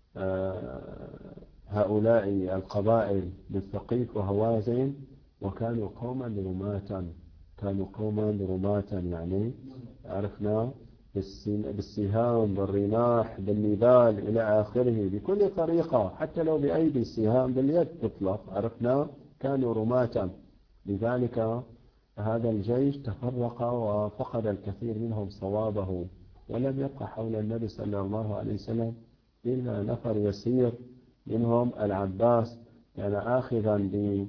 هؤلاء القبائل بالثقيف وهوازن، وكانوا قوما رماة كانوا قوما رماة يعني عرفنا بالسهام بالرماح بالنبال إلى آخره بكل طريقة، حتى لو بأيدي السهام باليد تطلق عرفنا كانوا رماة. لذلك هذا الجيش تفرق وفقد الكثير منهم صوابه، ولم يبقى حول النبي صلى الله عليه وسلم إلا نفر يسير منهم العباس، كان آخذا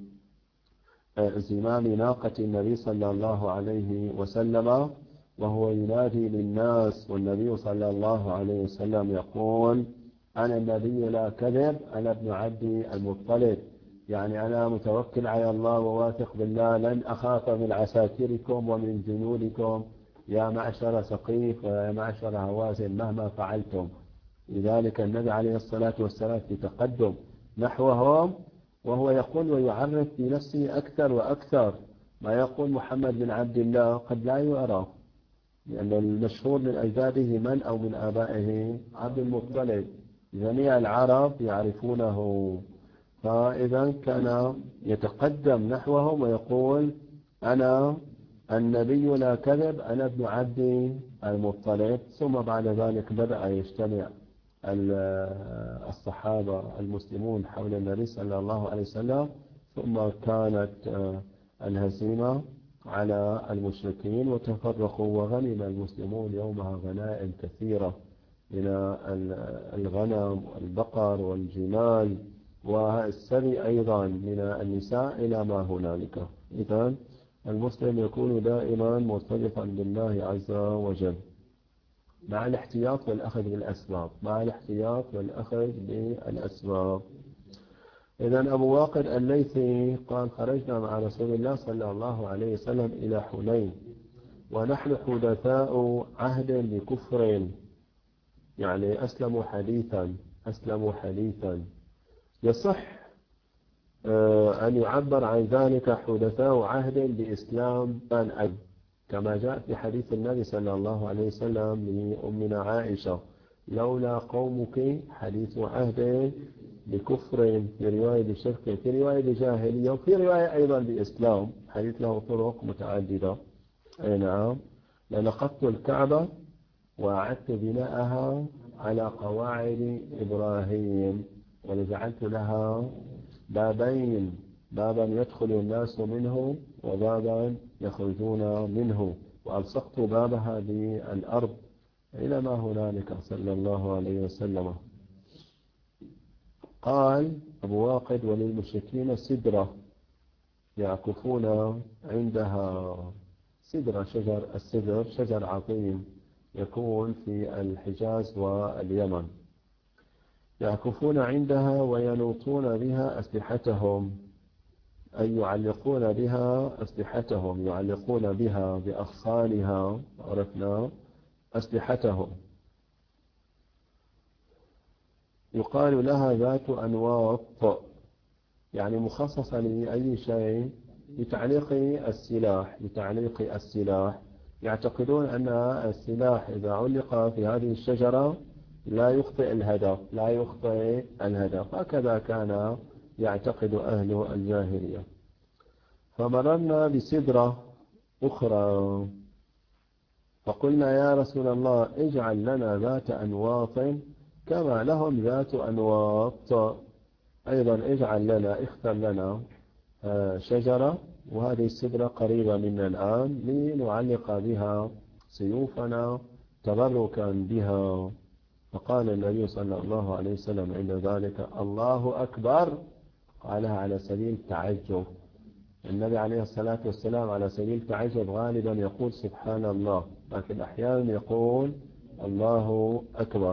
بزمام ناقة النبي صلى الله عليه وسلم وهو ينادي للناس، والنبي صلى الله عليه وسلم يقول أنا النبي لا كذب، أنا ابن عبد المطلب، يعني أنا متوكل على الله وواثق بالله، لن أخاف من عساكركم ومن جنودكم يا معشر سقيف ويا معشر هوازن مهما فعلتم. لذلك النبي عليه الصلاة والسلام في تقدم نحوهم وهو يقول ويعرف بنفسه أكثر وأكثر، ما يقول محمد بن عبد الله قد لا يعرف، لأن المشهور من أجداده من أو من آبائه عبد المطلب، جميع العرب يعرفونه. فإذا كان يتقدم نحوهم ويقول أنا النبي لا كذب، أنا ابن عبد المطلب. ثم بعد ذلك بدأ يجتمع الصحابة المسلمون حول النبي صلى الله عليه وسلم، ثم كانت الهزيمة على المشركين وتفرقوا، وغنم المسلمون يومها غنائم كثيرة من الغنم والبقر والجمال والسبي أيضا من النساء إلى ما هنالك. إذن المسلم يكون دائما مرتبطا بالله عز وجل مع الاحتياط والأخذ بالأسباب مع الاحتياط والأخذ بالأسباب. إذن أبو واقد الليثي قال خرجنا مع رسول الله صلى الله عليه وسلم إلى حنين ونحن حدثاء عهد بكفر، يعني أسلموا حديثا أسلموا حديثا يصح أن يعبر عن ذلك حدثاء عهد بإسلام أي، كما جاء في حديث النبي صلى الله عليه وسلم لأمنا عائشة لولا قومك حديث عهد بكفر، في رواية بشرك، في رواية بجاهلية، وفي رواية أيضا بإسلام، حديث له طرق متعددة. أي نعم، لنقضت الكعبة وأعدت بناءها على قواعد إبراهيم ولجعلت لها بابين، بابا يدخل الناس منه وبابا يخرجون منه، وألصقت بابها بالأرض إلى ما هنالك صلى الله عليه وسلم. قال أبو واقد وللمشركين سدرة يعكفون عندها. سدرة شجر السدر شجر عظيم يكون في الحجاز واليمن، يعكفون عندها وينوطون بها أسلحتهم، أي يعلقون بها أسلحتهم، يعلقون بها بأغصانها عرفنا أسلحتهم. يقال لها ذات أنواط، يعني مخصصة لأي شيء لتعليق السلاح لتعليق السلاح يعتقدون أن السلاح إذا علق في هذه الشجرة لا يخطئ الهدف لا يخطئ الهدف هكذا كان يعتقد أهل الجاهلية. فمررنا بسدرة أخرى فقلنا يا رسول الله اجعل لنا ذات أنواط كما لهم ذات أنواط. أيضا اجعل لنا اختر لنا شجرة، وهذه السدرة قريبة منا الآن لنعلق بها سيوفنا تبركا بها. فقال النبي صلى الله عليه وسلم عند ذلك الله أكبر، قالها على سبيل التعجب. النبي عليه الصلاة والسلام على سبيل التعجب غالبا يقول سبحان الله، لكن أحيانا يقول الله أكبر.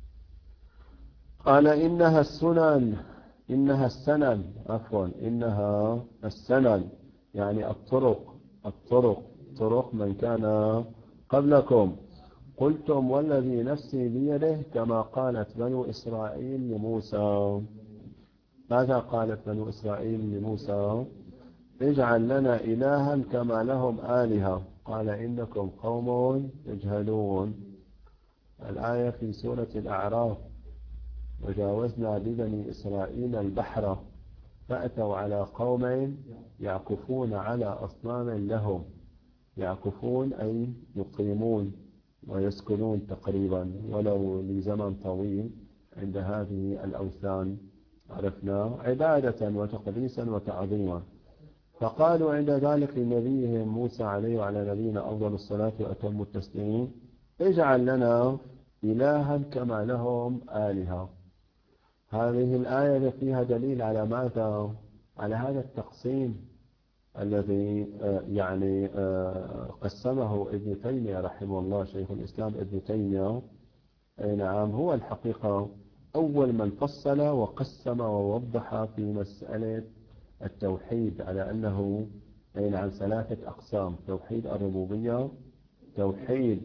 قال إنها السنن إنها السنن عفوا إنها السنن يعني الطرق الطرق طرق من كان قبلكم. قلتم والذي نفسي بيده كما قالت بنو إسرائيل لموسى. ماذا قالت بنو إسرائيل لموسى؟ اجعل لنا إلها كما لهم آلهة. قال إنكم قوم تجهلون. الآية في سورة الأعراف وجاوزنا ببني إسرائيل البحر فأتوا على قوم يعكفون على أصنام لهم. يعكفون أي يقيمون ويسكنون تقريبا ولو لزمن طويل عند هذه الأوثان، عرفنا عبادة وتقديسا وتعظيما. فقالوا عند ذلك لنبيهم موسى عليه وعلى نبينا أفضل الصلاة وأتم التسليم اجعل لنا إلها كما لهم آلهة. هذه الآية فيها دليل على ماذا؟ على هذا التقسيم الذي يعني قسمه ابن تيمية رحمه الله، شيخ الإسلام ابن تيمية. أي نعم، هو الحقيقة أول من فصل وقسم ووضح في مسألة التوحيد على أنه أي نعم ثلاثة أقسام: توحيد الربوبية، توحيد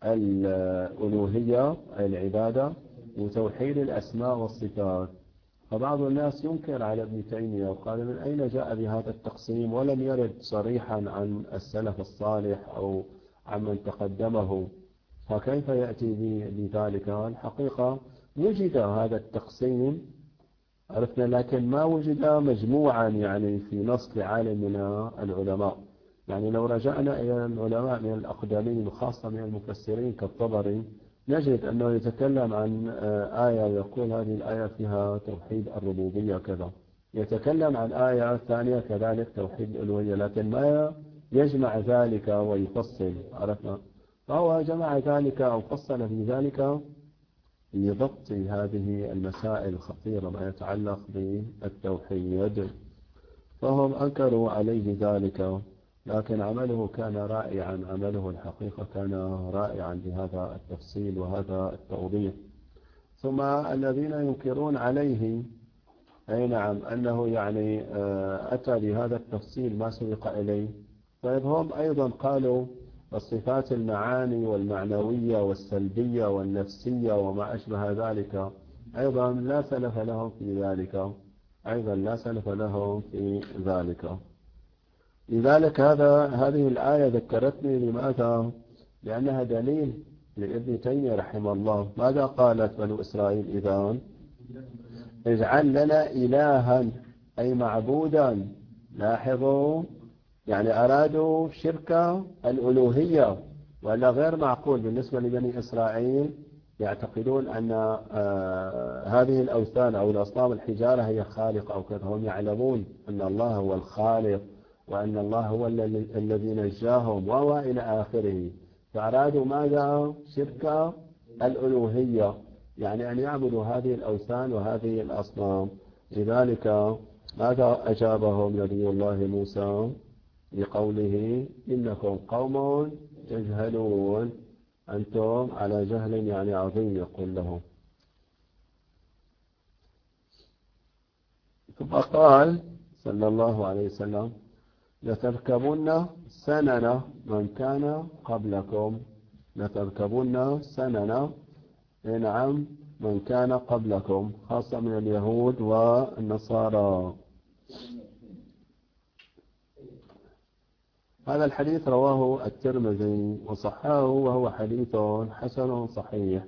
الألوهية أي العبادة، وتوحيد الأسماء والصفات. فبعض الناس ينكر على ابن تيمية وقال من أين جاء بهذا التقسيم ولم يرد صريحا عن السلف الصالح أو عن من تقدمه، فكيف يأتي بذلك؟ الحقيقة وجد هذا التقسيم عرفنا، لكن ما وجد مجموعا يعني في نص لعالم من العلماء. يعني لو رجعنا إلى العلماء من الأقدمين وخاصة من المفسرين كالطبري نجد أنه يتكلم عن آية ويقول هذه الآية فيها توحيد الربوبية كذا، يتكلم عن آية ثانية كذلك توحيد الألوهية، لكن ما يجمع ذلك ويفصل، عرفنا. فهو جمع ذلك أو فصل في ذلك لضبط هذه المسائل الخطيرة ما يتعلق بالتوحيد. فهم أنكروا عليه ذلك، لكن عمله كان رائعا، عمله الحقيقة كان رائعا بهذا التفصيل وهذا التوضيح. ثم الذين ينكرون عليه أي نعم أنه يعني أتى بهذا التفصيل ما سبق إليه، طيب هم أيضا قالوا الصفات المعاني والمعنوية والسلبية والنفسية وما أشبه ذلك أيضا لا سلف لهم في ذلك، أيضا لا سلف لهم في ذلك. لذلك هذا هذه الآية ذكرتني لماذا؟ لأنها دليل لابن تيمية رحمه الله. ماذا قالت بنو إسرائيل إذن؟ اجعل لنا إلها أي معبودا. لاحظوا يعني أرادوا شرك الألوهية، ولا غير معقول بالنسبة لبني إسرائيل يعتقدون أن هذه الأوثان أو الأصنام الحجارة هي خالقة أو كذا. هم يعلمون أن الله هو الخالق وأن الله هو الذي نجاهم وإلى آخره. فأرادوا ماذا؟ شرك الألوهية، يعني أن يعبدوا هذه الأوثان وهذه الأصنام. لذلك ماذا أجابهم نبي الله موسى بقوله إنكم قوم تجهلون، أنتم على جهل يعني عظيم يقول لهم. ثم قال صلى الله عليه وسلم لتركبن سنن من كان قبلكم. لتركبن سنن نعم من كان قبلكم، خاصة من اليهود والنصارى. هذا الحديث رواه الترمذي وصححه وهو حديث حسن صحيح.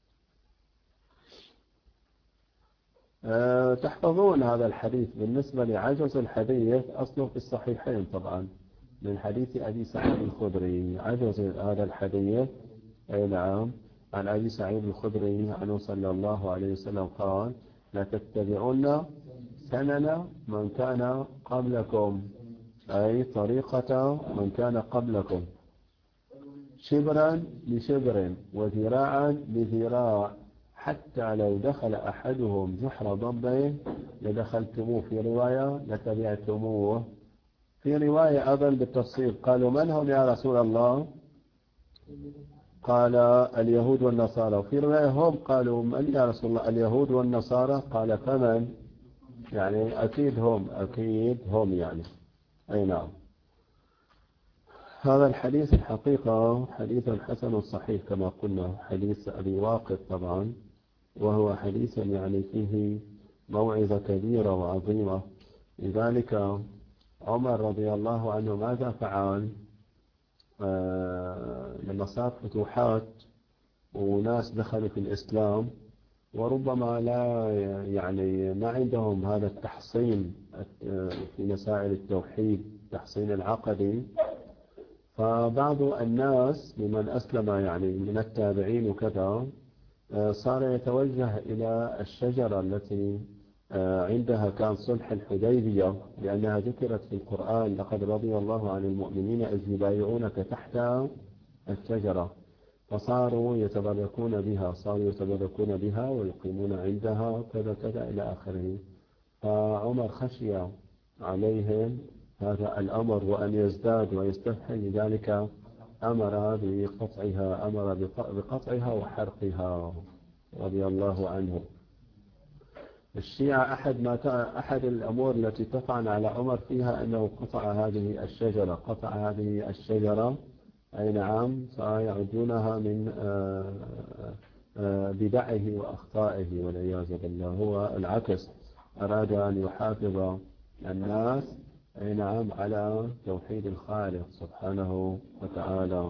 أه تحفظون هذا الحديث. بالنسبة لعجز الحديث أصله في الصحيحين طبعا، من حديث أبي سعيد الخدري، عجز هذا الحديث أي نعم عن أبي سعيد الخدري عنه صلى الله عليه وسلم قال: لا تتبعون سنن من كان قبلكم، أي طريقة من كان قبلكم، شبرا بشبر وذراعا بذراع، حتى لو دخل أحدهم جحر ضب لدخلتموه، في رواية لتبعتموه، في رواية أظن بالتفصيل. قالوا: من هم يا رسول الله؟ قال: اليهود والنصارى. في رواية هم قالوا: من يا رسول الله؟ اليهود والنصارى. قال: فمن؟ يعني أكيد هم، أكيد هم يعني. أي نعم. هذا الحديث الحقيقة حديث حسن صحيح كما قلنا، حديث أبي واقد طبعا، وهو حديث يعني فيه موعظة كبيرة وعظيمة. لذلك عمر رضي الله عنه ماذا فعل؟ آه لما صار فتوحات وناس دخلوا في الإسلام، وربما لا يعني ما عندهم هذا التحصين في مسائل التوحيد، التحصين العقدي، فبعض الناس ممن أسلم يعني من التابعين وكذا صار يتوجه إلى الشجرة التي عندها كان صلح الحديبية، لأنها ذكرت في القرآن: لقد رضي الله عن المؤمنين إذ يبايعونك تحت الشجرة. فصاروا يتبركون بها، صاروا يتبركون بها ويقيمون عندها كذا كذا إلى آخره. فعمر خشي عليهم هذا الأمر وأن يزداد ويستفحل، لذلك أمر بقطعها، أمر بقطعها وحرقها رضي الله عنه. الشيعة أحد ما أحد الأمور التي تطعن على عمر فيها أنه قطع هذه الشجرة، قطع هذه الشجرة أي نعم، فيعدونها من بدعه وأخطائه والعياذ بالله. هو العكس، أراد أن يحافظ الناس أي نعم على توحيد الخالق سبحانه وتعالى.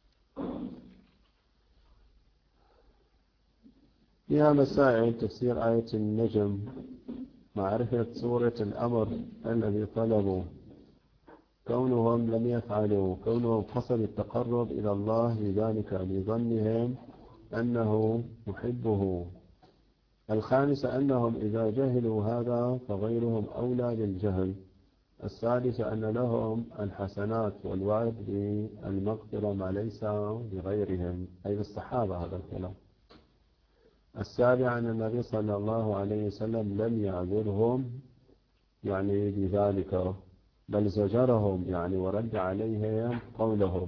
فيها مسائل: تفسير آية النجم، معرفة سورة الأمر الذي طلبوا، كونهم لم يفعلوا، كونهم قصدوا التقرب إلى الله لذلك لظنهم أنه محبه. الخامسة أنهم إذا جهلوا هذا فغيرهم أولى بالجهل. السادسة أن لهم الحسنات والوعد بالمغفرة ما ليس لغيرهم، أي الصحابة هذا الكلام. السابعة أن النبي صلى الله عليه وسلم لم يعذرهم يعني بذلك، بل زجرهم يعني ورد عليهم قولهم.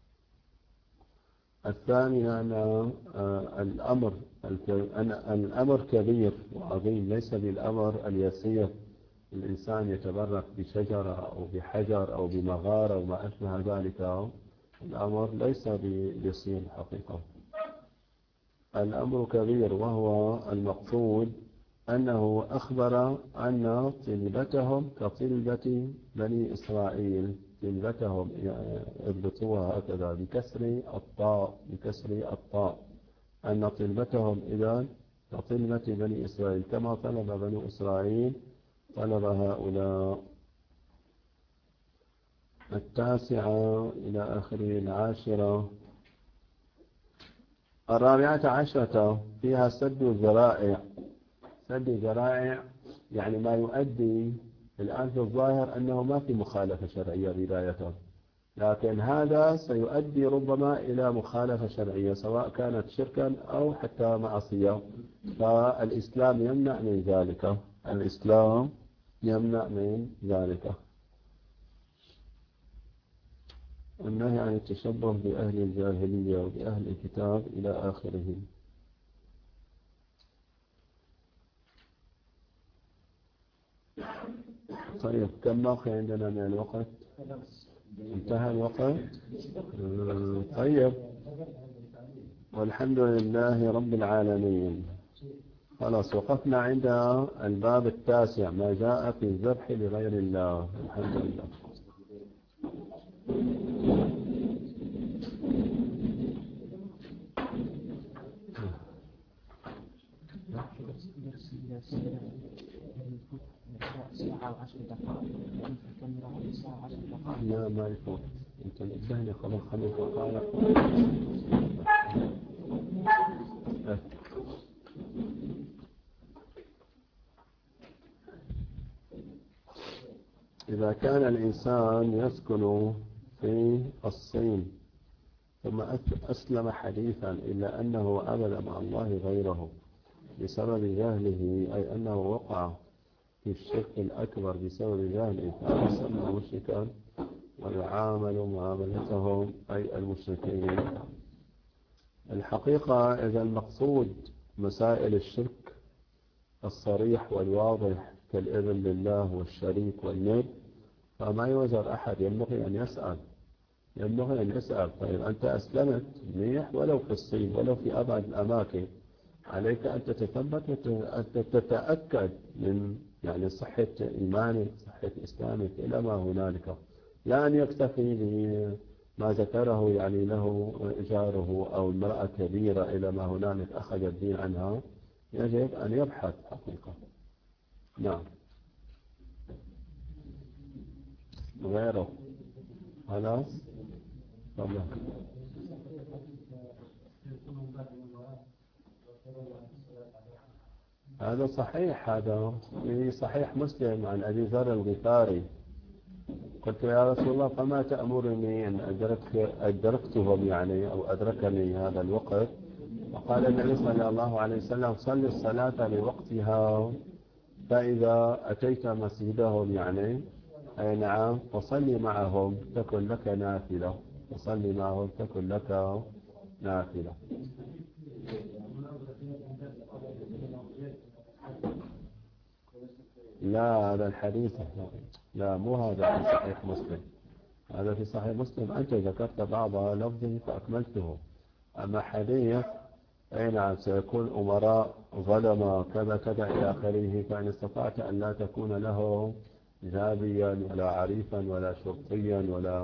الثانية أن الأمر أن الأمر كبير وعظيم، ليس بالأمر اليسير الإنسان يتبرك بشجرة أو بحجر أو بمغارة أو ما أشبه ذلك. الأمر ليس بيسير حقيقة، الأمر كبير، وهو المقصود أنه أخبر أن طلبتهم كطلبة بني إسرائيل. طلبتهم اضبطوها هكذا بكسر الطاء، بكسر الطاء، أن طلبتهم إذن كطلبة بني إسرائيل، كما طلب بني إسرائيل طلب هؤلاء. التاسعة إلى آخر العاشرة. الرابعة عشرة فيها سد الذرائع. سد الذرائع يعني ما يؤدي الآن في الظاهر أنه ما في مخالفة شرعية بداية، لكن هذا سيؤدي ربما إلى مخالفة شرعية سواء كانت شركا أو حتى معصية، فالإسلام يمنع من ذلك، الإسلام يمنع من ذلك. النهي عن التشبه بأهل الجاهلية وبأهل الكتاب إلى آخره. طيب، كم باقي عندنا من الوقت؟ انتهى الوقت؟ طيب، والحمد لله رب العالمين. خلاص، وقفنا عند الباب التاسع، ما جاء في الذبح لغير الله. الحمد لله. ساعة وعشر دقائق. لا ما يفوت، انت نبهني خلاص خمس دقائق. إذا كان الإنسان يسكن في الصين ثم أسلم حديثا إلا أنه عبد مع الله غيره بسبب جهله، أي أنه وقع في الشرك الأكبر بسبب جهله، فيسمى مشركا ويعامل معاملتهم أي المشركين. الحقيقة إذا المقصود مسائل الشرك الصريح والواضح كالإذن لله والشريك والند، فما يوزر أحد ينبغي أن يسأل ينبغي أن يسأل طيب أنت أسلمت منيح ولو في الصين ولو في أبعد الأماكن، عليك أن تتثبت وأن تتأكد من يعني صحة إيمانك صحة إسلامك إلى ما هنالك، لا أن يكتفي بما ذكره يعني له جاره أو امرأة كبيرة إلى ما هنالك أخذ الدين عنها، يجب أن يبحث حقيقة. نعم غيره خلاص طبعا. هذا صحيح، هذا في صحيح مسلم عن أبي ذر الغفاري، قلت يا رسول الله فما تأمرني أن أدرك أدركتهم يعني أو أدركني هذا الوقت، وقال النبي صلى الله عليه وسلم صل الصلاة لوقتها فإذا أتيت مسجدهم يعني أي نعم فصلي معهم تكن لك نافلة، فصلي معهم تكن لك نافلة. لا هذا الحديث لا مو هذا في صحيح مسلم، هذا في صحيح مسلم أنت ذكرت بعض لفظه فأكملته، أما حديث أي نعم سيكون أمراء ظلم كذا كذا إلى آخره، فإن استطعت أن لا تكون له جابيا ولا عريفا ولا شرطيا ولا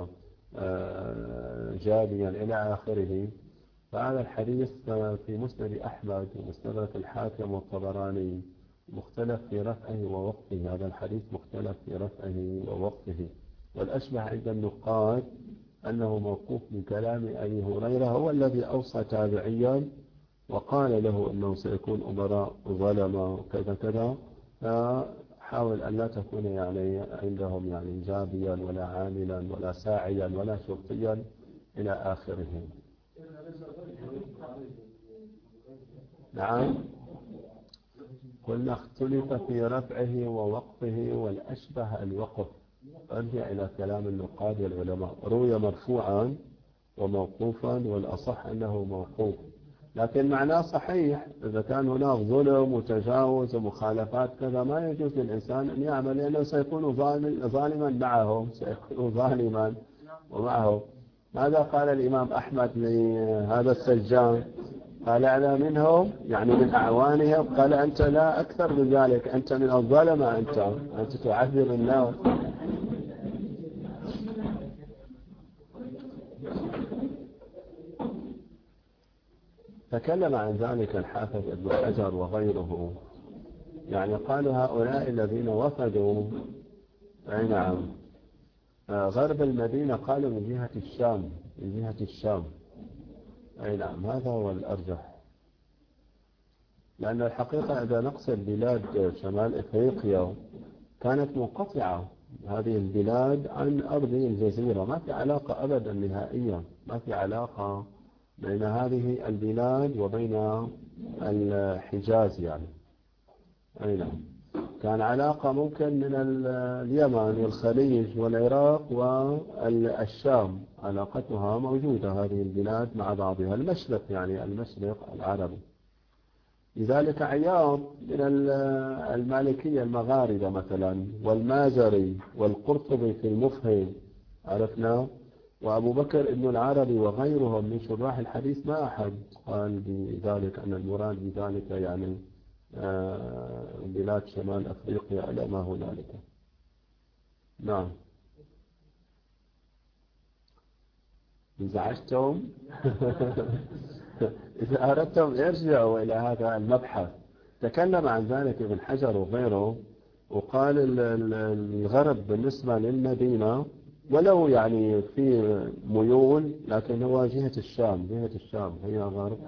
جابيا إلى آخره، فهذا الحديث في مسند أحمد ومستدرك الحاكم والطبراني مختلف في رفعه ووقفه، هذا الحديث مختلف في رفعه ووقفه، والأشبه عند النقاد أنه موقوف من كلام أبي هريرة هو الذي أوصى تابعيا وقال له أنه سيكون أمراء ظلم كذا كذا، فحاول أن لا تكون يعني عندهم يعني جابيا ولا عاملا ولا ساعيا ولا شرطيا إلى آخره. نعم قلنا اختلف في رفعه ووقفه، والأشبه الوقف، أرجع إلى كلام النقاد والعلماء، روي مرفوعا وموقوفا والأصح أنه موقوف، لكن معناه صحيح، إذا كان هناك ظلم وتجاوز ومخالفات كذا ما يجوز للإنسان أن يعمل، لأنه سيكون ظالما معهم سيكون ظالما ومعهم. ماذا قال الإمام أحمد لهذا السجان؟ قال أنا منهم يعني من أعوانهم، قال أنت لا أكثر من ذلك، أنت من الظلمة، أنت أنت تعذب الناس. تكلم عن ذلك الحافظ ابن حجر وغيره، يعني قالوا هؤلاء الذين وفدوا أي نعم غرب المدينة، قالوا من جهة الشام من جهة الشام أي نعم هذا هو الأرجح، لأن الحقيقة إذا نقصد بلاد شمال إفريقيا كانت منقطعة هذه البلاد عن أرض الجزيرة، ما في علاقة أبدا نهائيا، ما في علاقة بين هذه البلاد وبين الحجاز يعني أي نعم، كان علاقة ممكن من اليمن والخليج والعراق والشام، علاقتها موجودة هذه البلاد مع بعضها، المشرق يعني المشرق العربي. لذلك عياض من المالكية المغاربة مثلا، والمازري والقرطبي في المفهم عرفنا، وأبو بكر ابن العربي وغيرهم من شراح الحديث ما أحد قال بذلك أن المراد بذلك يعني بلاد شمال أفريقيا على ما هنالك. نعم انزعجتم؟ إذا أردتم ارجعوا إلى هذا المبحث، تكلم عن ذلك ابن حجر وغيره، وقال الغرب بالنسبة للمدينة ولو يعني في ميول، لكن هو جهة الشام، جهة الشام هي غرب.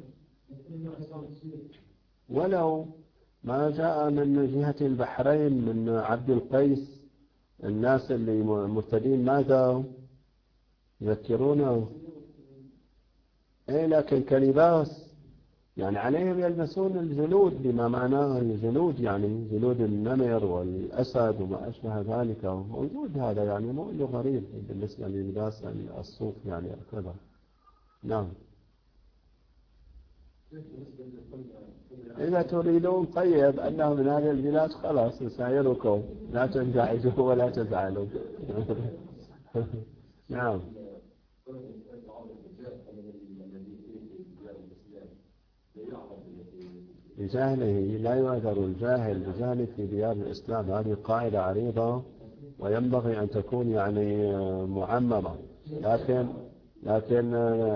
ولو ما جاء من جهة البحرين من عبد القيس، الناس اللي مرتدين ماذا يذكرونه؟ ايه لكن كلباس يعني عليهم يلبسون الجلود بما معناه الجلود، يعني جلود النمر والأسد وما أشبه ذلك، موجود هذا، يعني مو إنه غريب بالنسبة للباس الصوف يعني كذا. نعم. إذا تريدون طيب أنه من هذه البلاد خلاص نسايركم، لا تنزعجوا ولا تزعلوا. نعم. بجهله لا يعذر الجاهل بجهله في ديار الإسلام، هذه قاعدة عريضة وينبغي أن تكون يعني معممة. لكن لكن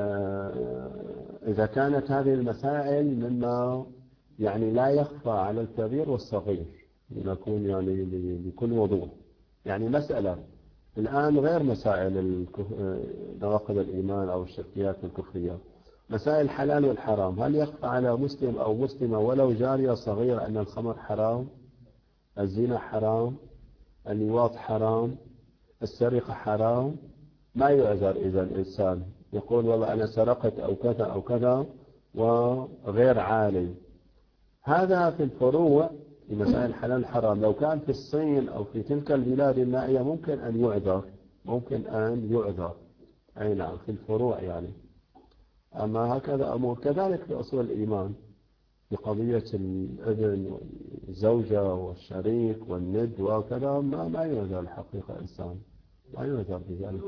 إذا كانت هذه المسائل مما يعني لا يخفى على الكبير والصغير نكون يعني بكل وضوح. يعني مسألة الآن غير مسائل نواقض الإيمان أو الشركيات الكفرية، مسائل الحلال والحرام، هل يخفى على مسلم أو مسلمة ولو جارية صغيرة أن الخمر حرام، الزنا حرام، اللواط حرام، السرقة حرام؟ ما يعذر إذا الإنسان يقول والله أنا سرقت أو كذا أو كذا وغير عالم. هذا في الفروع في مسائل الحلال والحرام. لو كان في الصين أو في تلك البلاد النائية ممكن أن يعذر، ممكن أن يعذر، أي نعم في الفروع يعني. أما هكذا أمور كذلك في أصول الإيمان بقضية الابن والزوجة والشريك والند وكذا ما ما يعذر الحقيقة إنسان، ما يعذر بذلك.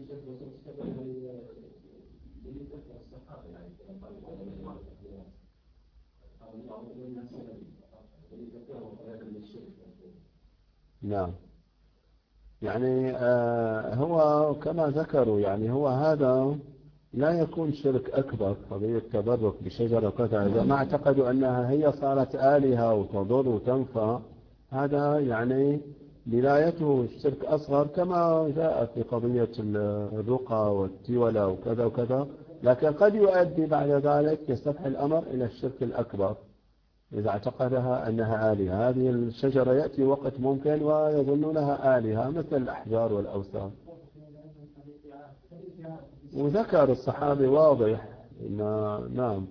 نعم. يعني آه هو كما ذكروا يعني هو هذا لا يكون شرك أكبر، قضية تبرك بشجرة كذا إذا ما اعتقدوا أنها هي صارت آلهة وتضر وتنفع، هذا يعني بدايته شرك أصغر كما جاء في قضية الرقى والتولى وكذا وكذا، لكن قد يؤدي بعد ذلك يستفحل الأمر إلى الشرك الأكبر إذا اعتقدها أنها آلهة. هذه الشجرة يأتي وقت ممكن ويظنونها آلهة مثل الأحجار والأوثان. وذكر الصحابي واضح إن نعم.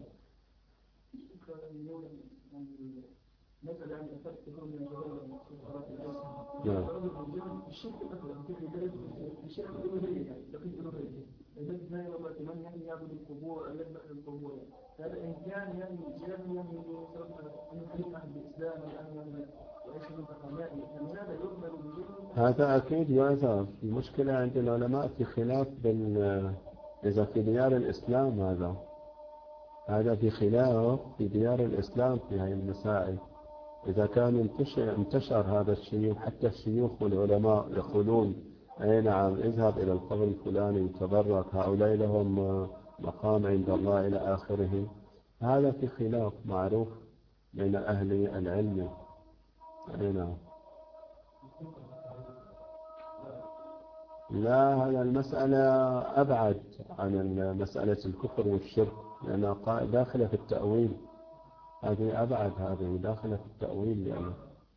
نعم. هذا أكيد يعذر. المشكلة عند العلماء في خلاف بين إذا في ديار الإسلام هذا هذا في خلاف في ديار الإسلام في هذه المسائل. إذا كان انتشر, انتشر هذا الشيء حتى الشيوخ والعلماء يقولون أي نعم اذهب إلى القبر الفلاني وتبرك، هؤلاء لهم مقام عند الله إلى آخره، هذا في خلاف معروف بين أهل العلم. أي نعم. لا هذا المسألة أبعد عن مسألة الكفر والشرك لأنها داخلة في التأويل، هذه أبعد، هذه داخلة في التأويل يعني.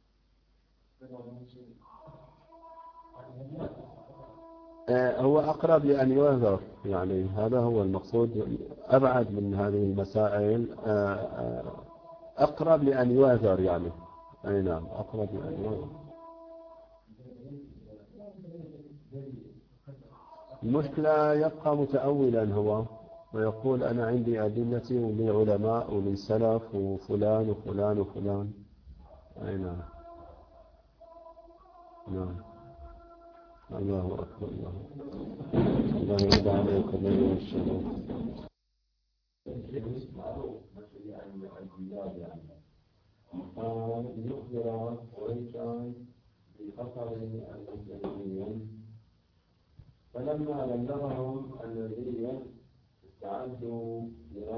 هو أقرب لأن يعذر يعني، هذا هو المقصود، أبعد من هذه المسائل، أقرب لأن يعذر يعني. أي نعم أقرب لأن يعذر. المشكلة يبقى متأولا هو ويقول أنا عندي أدلتي ولي علماء ولي سلف وفلان وفلان وفلان. أي نعم. نعم. الله أكبر. الله الله يرضى عليكم أيها الشباب. يخبر قريشا بخطر المسلمين، فلما بلغهم النبي استعدوا